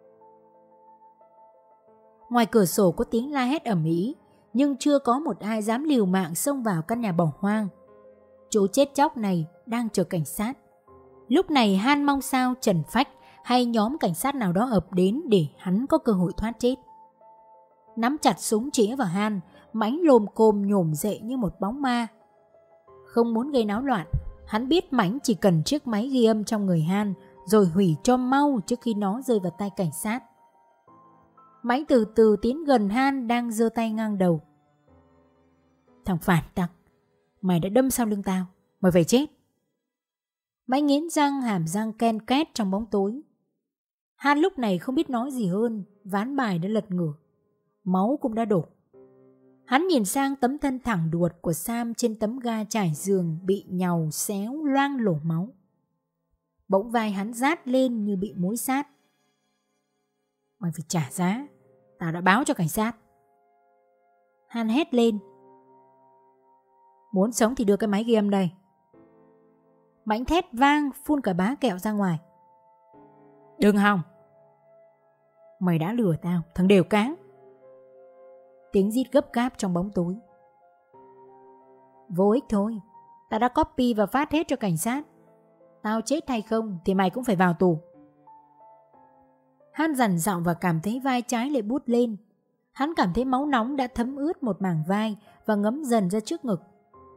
Ngoài cửa sổ có tiếng la hét ầm ĩ, nhưng chưa có một ai dám liều mạng xông vào căn nhà bỏ hoang. Chỗ chết chóc này đang chờ cảnh sát. Lúc này Han mong sao Trần Phách hay nhóm cảnh sát nào đó ập đến để hắn có cơ hội thoát chết. Nắm chặt súng chĩa vào Han, Mãnh lồm cồm nhổm dậy như một bóng ma. Không muốn gây náo loạn, hắn biết Mãnh chỉ cần chiếc máy ghi âm trong người Han rồi hủy cho mau trước khi nó rơi vào tay cảnh sát. Mãnh từ từ tiến gần Han đang giơ tay ngang đầu. Thằng phản tặc, mày đã đâm sau lưng tao, mày phải chết. Mãnh nghiến răng, hàm răng ken két trong bóng tối. Han lúc này không biết nói gì hơn, ván bài đã lật ngửa, máu cũng đã đổ. Hắn nhìn sang tấm thân thẳng đuột của Sam trên tấm ga trải giường bị nhàu xéo loang lổ máu. Bỗng vai hắn rát lên như bị mối sát. Mày phải trả giá, tao đã báo cho cảnh sát. Han hét lên. Muốn sống thì đưa cái máy ghi âm đây. Mãnh thét vang phun cả bá kẹo ra ngoài. Đừng hòng. Mày đã lừa tao, thằng đều cáng. Tiếng rít gấp gáp trong bóng tối. Vô ích thôi, tao đã copy và phát hết cho cảnh sát. Tao chết hay không thì mày cũng phải vào tù. Han dằn giọng và cảm thấy vai trái lại buốt lên. Hắn cảm thấy máu nóng đã thấm ướt một mảng vai và ngấm dần ra trước ngực.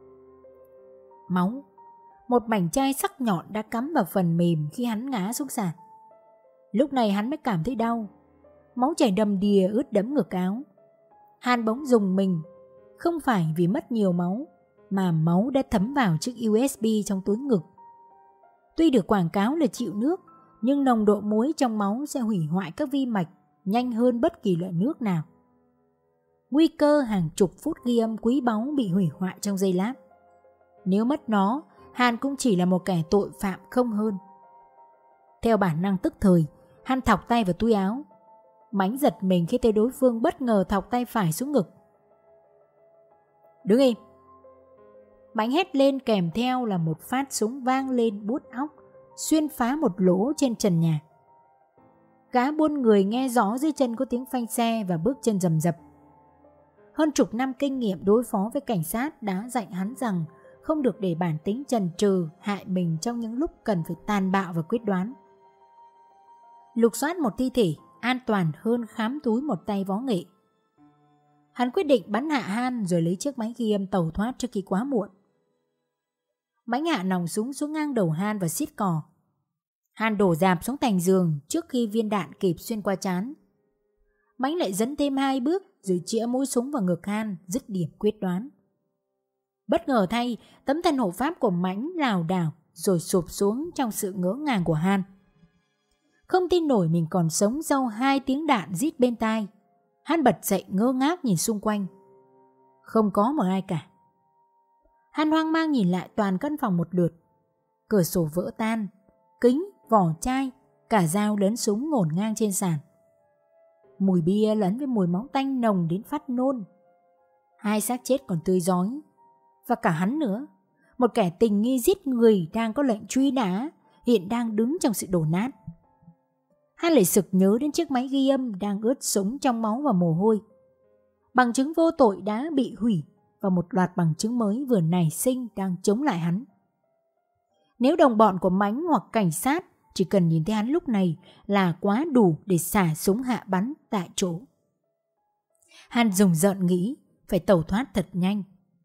Máu, một mảnh chai sắc nhọn đã cắm vào phần mềm khi hắn ngã xuống sàn. Lúc này hắn mới cảm thấy đau. Máu chảy đầm đìa ướt đẫm ngực áo. Han bỗng rùng mình, không phải vì mất nhiều máu, mà máu đã thấm vào chiếc USB trong túi ngực. Tuy được quảng cáo là chịu nước, nhưng nồng độ muối trong máu sẽ hủy hoại các vi mạch nhanh hơn bất kỳ loại nước nào. Nguy cơ hàng chục phút ghi âm quý báu bị hủy hoại trong giây lát. Nếu mất nó, Han cũng chỉ là một kẻ tội phạm không hơn. Theo bản năng tức thời, Han thọc tay vào túi áo. Mãnh giật mình khi thấy đối phương bất ngờ thọc tay phải xuống ngực. Đứng im. Mãnh hét lên kèm theo là một phát súng vang lên buốt óc, xuyên phá một lỗ trên trần nhà. Gã buôn người nghe rõ dưới chân có tiếng phanh xe và bước chân rầm rập. Hơn chục năm kinh nghiệm đối phó với cảnh sát đã dạy hắn rằng không được để bản tính chần chừ hại mình trong những lúc cần phải tàn bạo và quyết đoán. Lục soát một thi thể an toàn hơn khám túi một tay võ nghệ. Hắn quyết định bắn hạ Han rồi lấy chiếc máy ghi âm tẩu thoát trước khi quá muộn. Mãnh hạ nòng súng xuống ngang đầu Han và xiết cò. Han đổ dạp xuống thành giường trước khi viên đạn kịp xuyên qua trán. Mãnh lại dẫn thêm 2 bước rồi chĩa mũi súng vào ngực Han, dứt điểm quyết đoán. Bất ngờ thay, tấm thân hộ pháp của Mãnh lảo đảo rồi sụp xuống trong sự ngỡ ngàng của Han. Không tin nổi mình còn sống sau 2 tiếng đạn rít bên tai. Han bật dậy ngơ ngác nhìn xung quanh. Không có một ai cả. Han hoang mang nhìn lại toàn căn phòng một lượt. Cửa sổ vỡ tan, kính, vỏ chai, cả dao lẫn súng ngổn ngang trên sàn. Mùi bia lẫn với mùi máu tanh nồng đến phát nôn. 2 xác chết còn tươi rói. Và cả hắn nữa, một kẻ tình nghi giết người đang có lệnh truy nã, hiện đang đứng trong sự đổ nát. Han lại sực nhớ đến chiếc máy ghi âm đang ướt sũng trong máu và mồ hôi. Bằng chứng vô tội đã bị hủy và một loạt bằng chứng mới vừa nảy sinh đang chống lại hắn. Nếu đồng bọn của Mánh hoặc cảnh sát chỉ cần nhìn thấy hắn lúc này là quá đủ để xả súng hạ bắn tại chỗ. Hắn rùng rợn nghĩ phải tẩu thoát thật nhanh.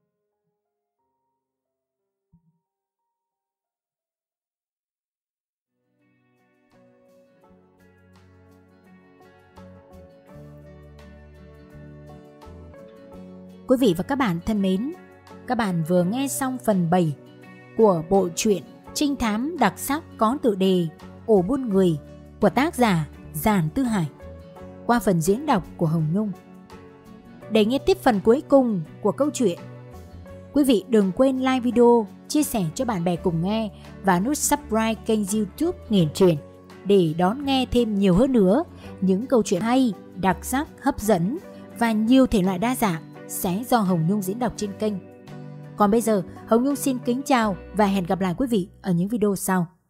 Quý vị và các bạn thân mến, các bạn vừa nghe xong phần 7 của bộ truyện trinh thám đặc sắc có tựa đề Ổ Buôn Người của tác giả Giản Tư Hải qua phần diễn đọc của Hồng Nhung. Để nghe tiếp phần cuối cùng của câu chuyện, quý vị đừng quên like video, chia sẻ cho bạn bè cùng nghe và nút subscribe kênh YouTube Nghiền Truyện để đón nghe thêm nhiều hơn nữa những câu chuyện hay, đặc sắc, hấp dẫn và nhiều thể loại đa dạng sẽ do Hồng Nhung diễn đọc trên kênh. Còn bây giờ, Hồng Nhung xin kính chào và hẹn gặp lại quý vị ở những video sau.